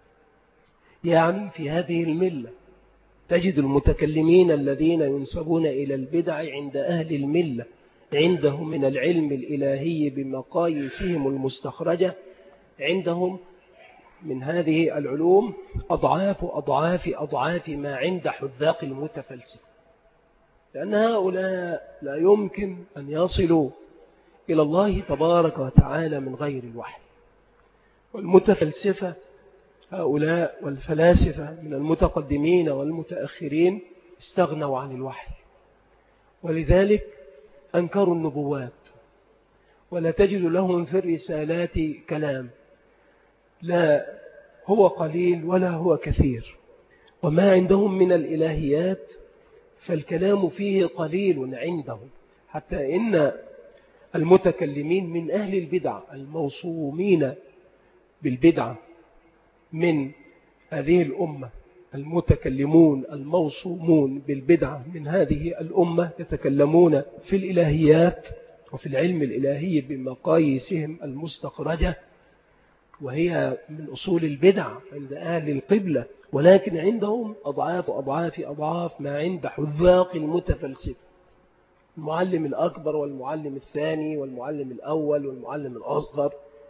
يعني في هذه الملة تجد المتكلمين الذين ينسبون إلى البدع عند أهل الملة عندهم من العلم الإلهي بمقاييسهم المستخرجة، عندهم من هذه العلوم أضعاف أضعاف أضعاف ما عند حذاق المتفلسفة، لأن هؤلاء لا يمكن أن يصلوا إلى الله تبارك وتعالى من غير الوحي. والمتفلسفة هؤلاء والفلاسفة من المتقدمين والمتأخرين استغنوا عن الوحي، ولذلك أنكروا النبوات، ولا تجد لهم في الرسالات كلام، لا هو قليل ولا هو كثير. وما عندهم من الإلهيات فالكلام فيه قليل عندهم، حتى إن المتكلمين من أهل البدع الموصومين بالبدعة من هذه الأمة، المتكلمون الموصومون بالبدعة من هذه الأمة يتكلمون في الإلهيات وفي العلم الإلهي بمقاييسهم المستخرجة، وهي من أصول البدع عند أهل القبلة، ولكن عندهم أضعاف أضعاف أضعاف ما عند حذاق المتفلسفة، المعلم الأكبر والمعلم الثاني والمعلم الأول والمعلم الأصغر.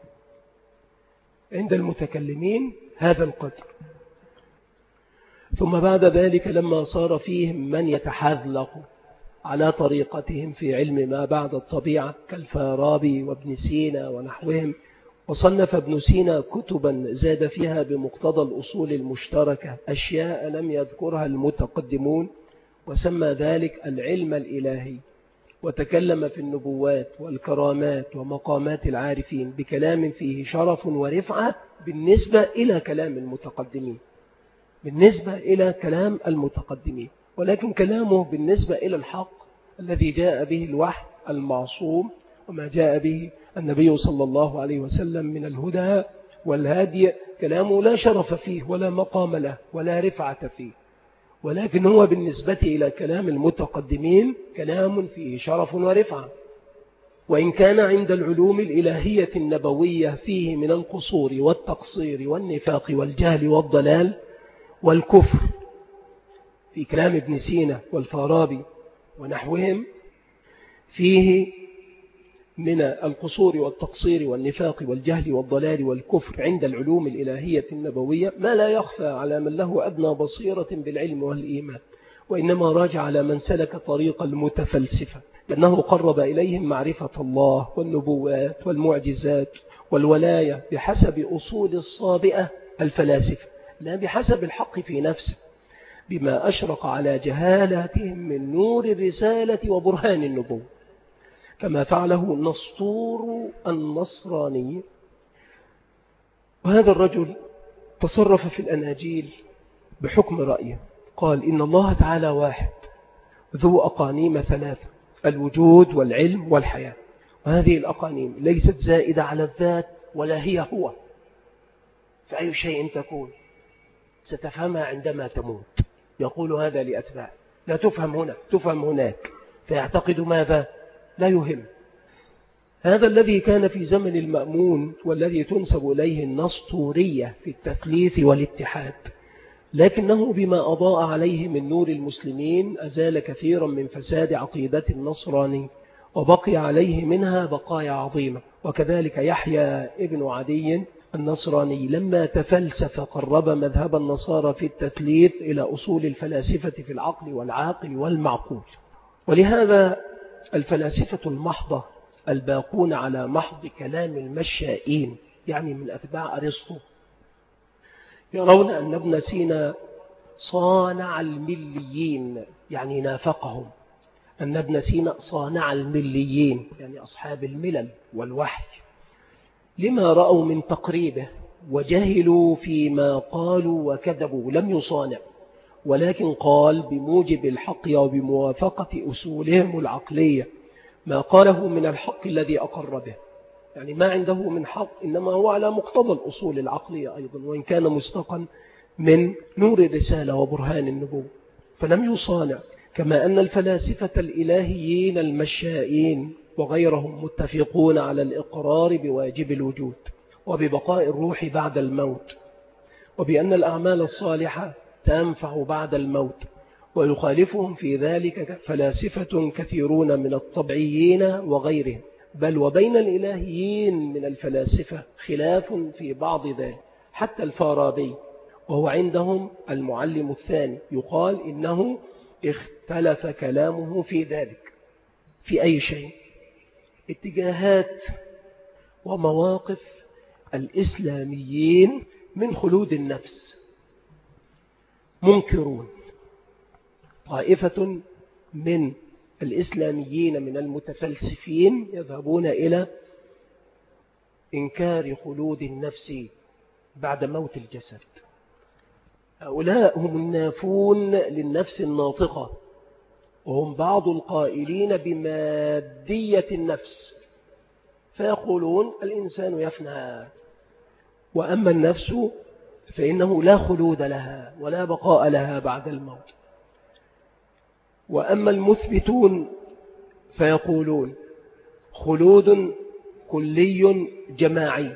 عند المتكلمين هذا القدر. ثم بعد ذلك لما صار فيهم من يتحذلق على طريقتهم في علم ما بعد الطبيعة كالفارابي وابن سينا ونحوهم، وصنف ابن سينا كتبا زاد فيها بمقتضى الأصول المشتركة أشياء لم يذكرها المتقدمون، وسمى ذلك العلم الإلهي، وتكلم في النبوات والكرامات ومقامات العارفين بكلام فيه شرف ورفعة بالنسبة إلى كلام المتقدمين بالنسبة إلى كلام المتقدمين ولكن كلامه بالنسبة إلى الحق الذي جاء به الوحي المعصوم وما جاء به النبي صلى الله عليه وسلم من الهدى والهادي، كلامه لا شرف فيه ولا مقام له ولا رفعة فيه، ولكن هو بالنسبة إلى كلام المتقدمين كلام فيه شرف ورفعة. وإن كان عند العلوم الإلهية النبوية فيه من القصور والتقصير والنفاق والجهل والضلال والكفر في كلام ابن سينا والفارابي ونحوهم، فيه من القصور والتقصير والنفاق والجهل والضلال والكفر عند العلوم الإلهية النبوية ما لا يخفى على من له أدنى بصيرة بالعلم والإيمان، وإنما راجع على من سلك طريق المتفلسفة، لأنه قرب إليهم معرفة الله والنبوات والمعجزات والولاية بحسب أصول الصابئة الفلاسفة، لا بحسب الحق في نفسه، بما أشرق على جهالاتهم من نور الرسالة وبرهان النبوة، كما فعله نسطور النصراني. وهذا الرجل تصرف في الأناجيل بحكم رأيه، قال إن الله تعالى واحد ذو أقانيم ثلاثة، الوجود والعلم والحياة، وهذه الأقانيم ليست زائدة على الذات ولا هي هو، فأي شيء تكون ستفهمها عندما تموت. يقول هذا لأتباعه، لا تفهم هنا تفهم هناك، فيعتقد ماذا؟ لا يهم. هذا الذي كان في زمن المأمون والذي تنسب إليه النسطورية في التثليث والاتحاد، لكنه بما أضاء عليه من نور المسلمين أزال كثيرا من فساد عقيدة النصراني، وبقي عليه منها بقايا عظيمة. وكذلك يحيى ابن عدي النصراني لما تفلسف قرب مذهب النصارى في التثليث إلى أصول الفلاسفة في العقل والعاقل والمعقول. ولهذا الفلاسفة المحضة الباقون على محض كلام المشائين، يعني من أتباع أرسطو، يرون أن ابن سينا صانع المليين، يعني نافقهم، أن ابن سينا صانع المليين يعني أصحاب الملل والوحي، لما رأوا من تقريبه وجهلوا فيما قالوا وكذبوا، لم يصانع ولكن قال بموجب الحق وبموافقة أصولهم العقلية ما قاله من الحق الذي أقر به، يعني ما عنده من حق إنما هو على مقتضى الأصول العقلية أيضا، وإن كان مستقا من نور الرسالة وبرهان النبوة، فلم يصانع. كما أن الفلاسفة الإلهيين المشائين وغيرهم متفقون على الإقرار بواجب الوجود وببقاء الروح بعد الموت، وبأن الأعمال الصالحة تنفع بعد الموت، ويخالفهم في ذلك فلاسفة كثيرون من الطبيعيين وغيرهم، بل وبين الإلهيين من الفلاسفة خلاف في بعض ذلك. حتى الفارابي وهو عندهم المعلم الثاني يقال إنه اختلف كلامه في ذلك. في أي شيء؟ اتجاهات ومواقف الإسلاميين من خلود النفس. منكرون طائفة من الإسلاميين من المتفلسفين يذهبون إلى إنكار خلود النفس بعد موت الجسد. هؤلاء هم النافون للنفس الناطقة، وهم بعض القائلين بمادية النفس، فيقولون الإنسان يفنى، وأما النفس فإنه لا خلود لها ولا بقاء لها بعد الموت. وأما المثبتون فيقولون خلود كلي جماعي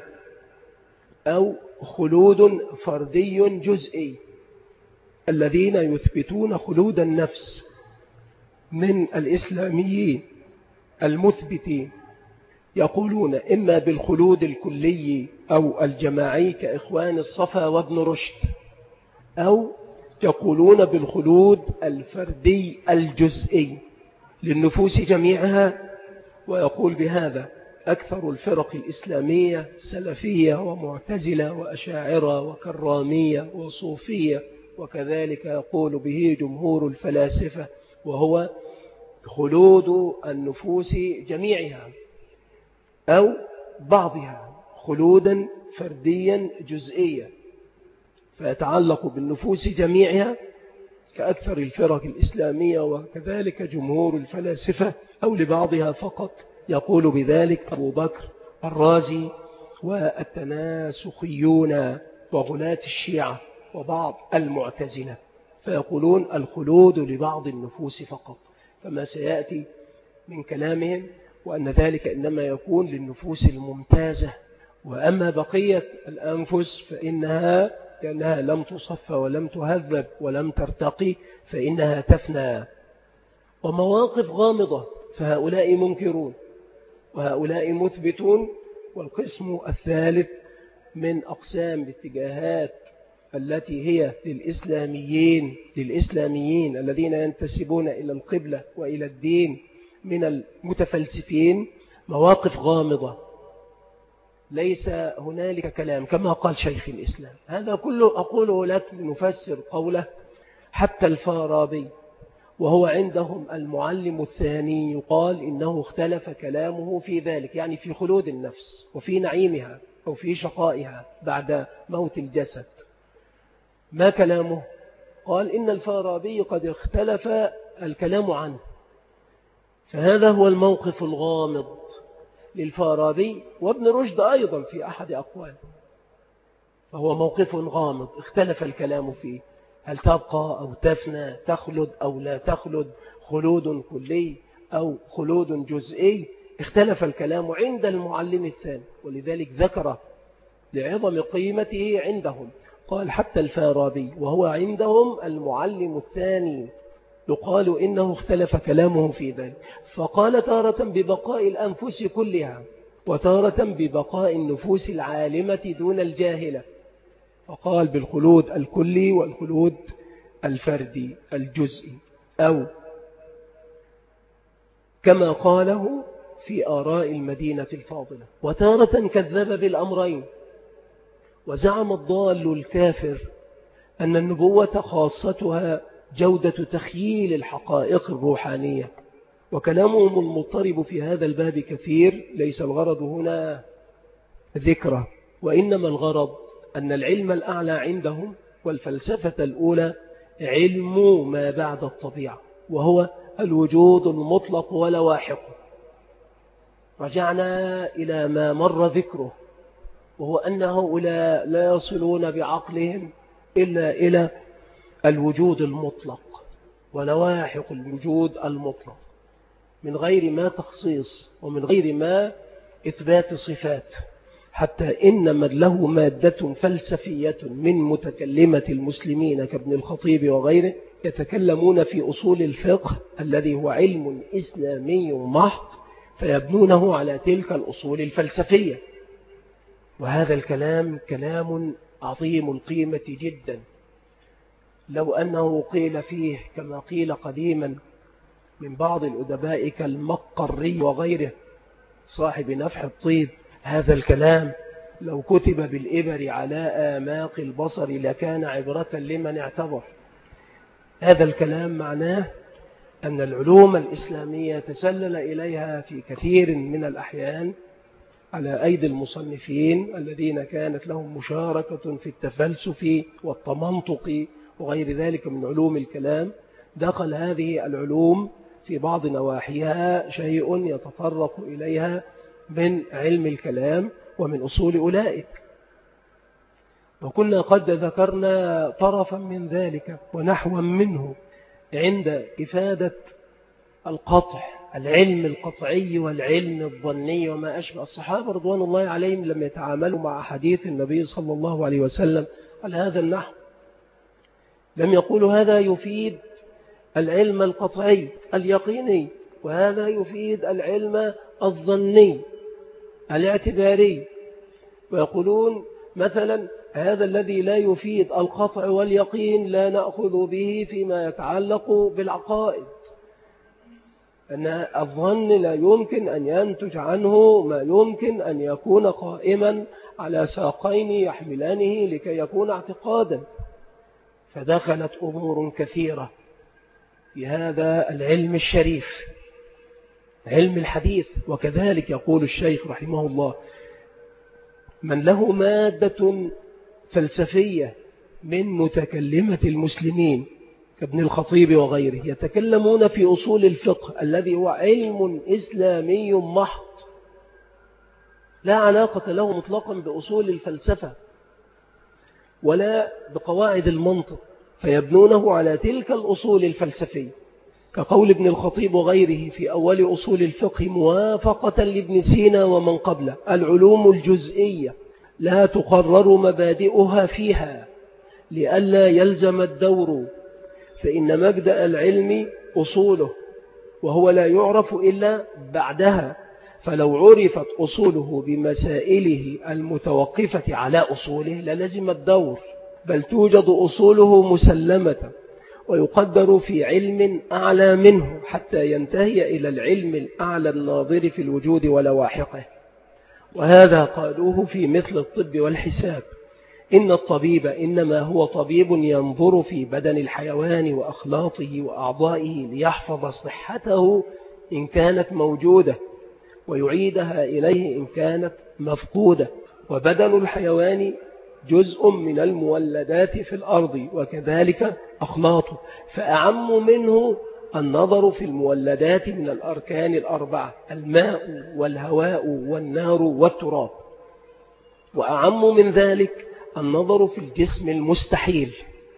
أو خلود فردي جزئي. الذين يثبتون خلود النفس من الإسلاميين المثبتين يقولون إما بالخلود الكلي أو الجماعي كإخوان الصفا وابن رشد، أو يقولون بالخلود الفردي الجزئي للنفوس جميعها. ويقول بهذا أكثر الفرق الإسلامية سلفية ومعتزلة وأشاعرة وكرامية وصوفية، وكذلك يقول به جمهور الفلاسفة، وهو خلود النفوس جميعها أو بعضها خلودا فرديا جزئيا، فيتعلق بالنفوس جميعها كأكثر الفرق الإسلامية، وكذلك جمهور الفلاسفة، أو لبعضها فقط. يقول بذلك أبو بكر الرازي والتناسخيون وغلاة الشيعة وبعض المعتزلة، فيقولون الخلود لبعض النفوس فقط، كما سيأتي من كلامهم، وأن ذلك إنما يكون للنفوس الممتازة، وأما بقية الأنفس فإنها لأنها لم تصف ولم تهذب ولم ترتقي فإنها تفنى. ومواقف غامضة، فهؤلاء منكرون وهؤلاء مثبتون. والقسم الثالث من أقسام الاتجاهات التي هي للإسلاميين للإسلاميين الذين ينتسبون إلى القبلة وإلى الدين من المتفلسفين، مواقف غامضة ليس هنالك كلام، كما قال شيخ الإسلام. هذا كله أقوله لك لنفسر قوله. حتى الفارابي وهو عندهم المعلم الثاني يقال إنه اختلف كلامه في ذلك، يعني في خلود النفس وفي نعيمها أو في شقائها بعد موت الجسد. ما كلامه؟ قال إن الفارابي قد اختلف الكلام عنه. فهذا هو الموقف الغامض للفارابي، وابن رشد أيضا في أحد أقواله، فهو موقف غامض اختلف الكلام فيه، هل تبقى أو تفنى، تخلد أو لا تخلد، خلود كلي أو خلود جزئي. اختلف الكلام عند المعلم الثاني، ولذلك ذكر لعظم قيمته عندهم. قال حتى الفارابي وهو عندهم المعلم الثاني يقال إنه اختلف كلامه في ذلك، فقال تارة ببقاء الأنفس كلها، وتارة ببقاء النفوس العالمة دون الجاهلة، فقال بالخلود الكلي والخلود الفردي الجزئي، أو كما قاله في آراء المدينة الفاضلة. وتارة كذب بالأمرين، وزعم الضال الكافر أن النبوة خاصتها جودة تخييل الحقائق الروحانية. وكلامهم المضطرب في هذا الباب كثير، ليس الغرض هنا ذكره، وإنما الغرض أن العلم الأعلى عندهم والفلسفة الأولى علم ما بعد الطبيعة، وهو الوجود المطلق ولواحقه. رجعنا إلى ما مر ذكره، وهو أن هؤلاء لا يصلون بعقلهم إلا إلى الوجود المطلق ولواحق الوجود المطلق، من غير ما تخصيص ومن غير ما إثبات صفات. حتى إن من له مادة فلسفية من متكلمة المسلمين كابن الخطيب وغيره يتكلمون في أصول الفقه الذي هو علم إسلامي محض، فيبنونه على تلك الأصول الفلسفية. وهذا الكلام كلام عظيم القيمة جدا، لو أنه قيل فيه كما قيل قديما من بعض الأدباء كالمقري وغيره صاحب نفح الطيب، هذا الكلام لو كتب بالإبر على آماق البصر لكان عبرة لمن اعتبر. هذا الكلام معناه أن العلوم الإسلامية تسلل إليها في كثير من الأحيان على أيدي المصنفين الذين كانت لهم مشاركة في التفلسف والتمنطق وغير ذلك من علوم الكلام. دخل هذه العلوم في بعض نواحيها شيء يتطرق إليها من علم الكلام ومن أصول أولئك، وكنا قد ذكرنا طرفا من ذلك ونحوا منه عند إفادة القطع، العلم القطعي والعلم الظني وما أشبه. الصحابة رضوان الله عليهم لم يتعاملوا مع حديث النبي صلى الله عليه وسلم على هذا النحو، لم يقولوا هذا يفيد العلم القطعي اليقيني وهذا يفيد العلم الظني الاعتباري، ويقولون مثلا هذا الذي لا يفيد القطع واليقين لا نأخذ به فيما يتعلق بالعقائد، أن الظن لا يمكن أن ينتج عنه ما يمكن أن يكون قائما على ساقين يحملانه لكي يكون اعتقادا. فدخلت أمور كثيرة في هذا العلم الشريف علم الحديث. وكذلك يقول الشيخ رحمه الله من له مادة فلسفية من متكلمة المسلمين كابن الخطيب وغيره يتكلمون في أصول الفقه الذي هو علم إسلامي محض لا علاقة له مطلقا بأصول الفلسفة ولا بقواعد المنطق، فيبنونه على تلك الأصول الفلسفية كقول ابن الخطيب وغيره في أول أصول الفقه موافقة لابن سينا ومن قبله: العلوم الجزئية لا تقرر مبادئها فيها لئلا يلزم الدور، فإن مبدأ العلم أصوله وهو لا يعرف إلا بعدها، فلو عرفت أصوله بمسائله المتوقفة على أصوله للزم الدور، بل توجد أصوله مسلمة ويقدر في علم أعلى منه حتى ينتهي إلى العلم الأعلى الناظر في الوجود ولواحقه. وهذا قالوه في مثل الطب والحساب: إن الطبيب إنما هو طبيب ينظر في بدن الحيوان وأخلاطه وأعضائه ليحفظ صحته إن كانت موجودة ويعيدها إليه إن كانت مفقودة، وبدن الحيوان جزء من المولدات في الأرض وكذلك أخلاطه، فأعم منه النظر في المولدات من الأركان الأربعة: الماء والهواء والنار والتراب، وأعم من ذلك النظر في الجسم المستحيل،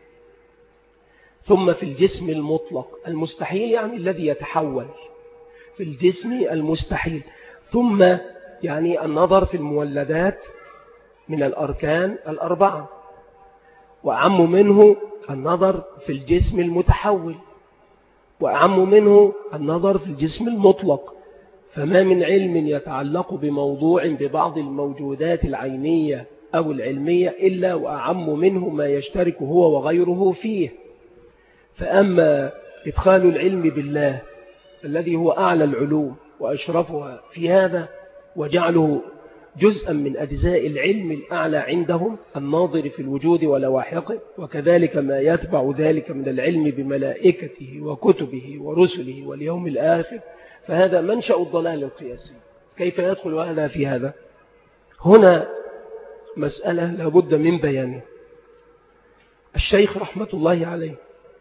ثم في الجسم المطلق. المستحيل يعني الذي يتحول، في الجسم المستحيل، ثم يعني النظر في المولدات من الأركان الأربعة، وأعم منه النظر في الجسم المتحول، وأعم منه النظر في الجسم المطلق. فما من علم يتعلق بموضوع ببعض الموجودات العينية أو العلمية إلا وأعم منه ما يشترك هو وغيره فيه. فأما إدخال العلم بالله الذي هو أعلى العلوم وأشرفها في هذا وجعله جزءا من أجزاء العلم الأعلى عندهم الناظر في الوجود ولواحقه، وكذلك ما يتبع ذلك من العلم بملائكته وكتبه ورسله واليوم الآخر، فهذا منشأ الضلال القياسي. كيف يدخل هذا في هذا؟ هنا مسألة لابد من بيانه. الشيخ رحمة الله عليه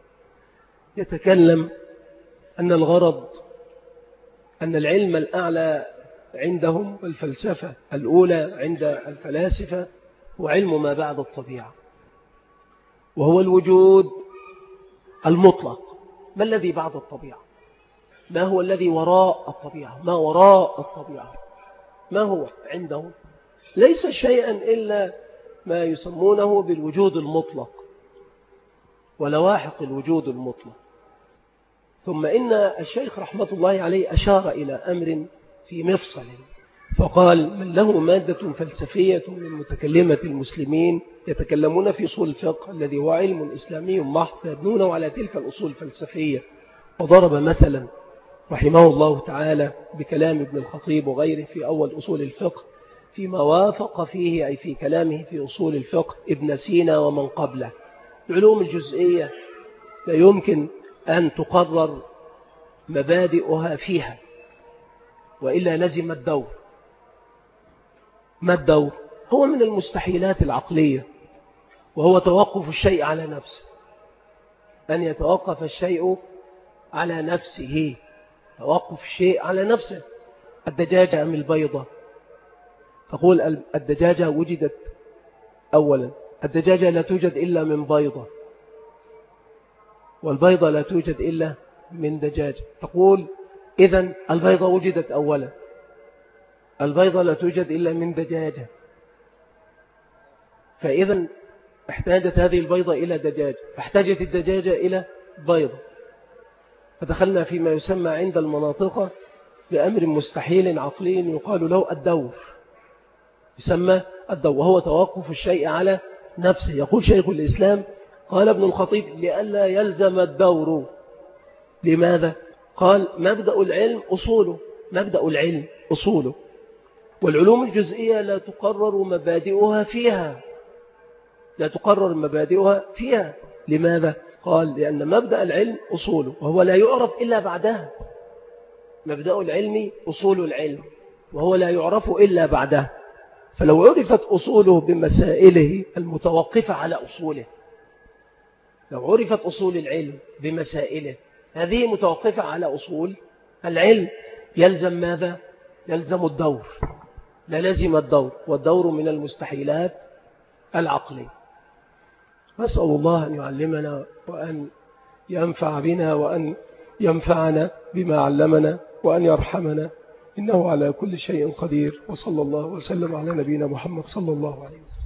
يتكلم أن الغرض أن العلم الأعلى عندهم والفلسفة الأولى عند الفلاسفة هو علم ما بعد الطبيعة، وهو الوجود المطلق. ما الذي بعد الطبيعة؟ ما هو الذي وراء الطبيعة؟ ما وراء الطبيعة ما هو عندهم؟ ليس شيئا إلا ما يسمونه بالوجود المطلق، ولواحق الوجود المطلق. ثم إن الشيخ رحمة الله عليه أشار إلى أمر في مفصل، فقال: من له مادة فلسفية من متكلمة المسلمين يتكلمون في أصول الفقه الذي هو علم إسلامي محض يبنونه على تلك الأصول الفلسفية. وضرب مثلا رحمه الله تعالى بكلام ابن الخطيب وغيره في أول أصول الفقه فيما وافق فيه، أي في كلامه في أصول الفقه، ابن سينا ومن قبله. العلوم الجزئية لا يمكن أن تقرر مبادئها فيها، وإلا لزم الدور. ما الدور؟ هو من المستحيلات العقلية، وهو توقف الشيء على نفسه، أن يتوقف الشيء على نفسه، توقف الشيء على نفسه. الدجاجة أم البيضة؟ تقول الدجاجة وجدت أولا، الدجاجة لا توجد إلا من بيضة، والبيضة لا توجد إلا من دجاجة. تقول إذن البيضة وجدت أولا، البيضة لا توجد إلا من دجاجة، فإذن احتاجت هذه البيضة إلى دجاجة، فاحتاجت الدجاجة إلى بيضة، فدخلنا فيما يسمى عند المناطق بأمر مستحيل عقلي يقال له الدور، يسمى الدور، وهو توقف الشيء على نفسه. يقول شيخ الإسلام قال ابن الخطيب: لئلا يلزم الدور. لماذا؟ قال: مبدأ العلم أصوله، مبدأ العلم أصوله، والعلوم الجزئية لا تقرر مبادئها فيها، لا تقرر مبادئها فيها. لماذا؟ قال: لأن مبدأ العلم أصوله، وهو لا يعرف إلا بعدها. مبدأ العلم أصول العلم، وهو لا يعرف إلا بعدها. فلو عرفت أصوله بمسائله المتوقفة على أصوله، لو عرفت أصول العلم بمسائله هذه متوقفة على أصول العلم، يلزم ماذا؟ يلزم الدور، لا لازم الدور، والدور من المستحيلات العقلية. نسأل الله أن يعلمنا وأن ينفع بنا وأن ينفعنا بما علمنا وأن يرحمنا، إنه على كل شيء قدير. وصلى الله وسلم على نبينا محمد صلى الله عليه وسلم.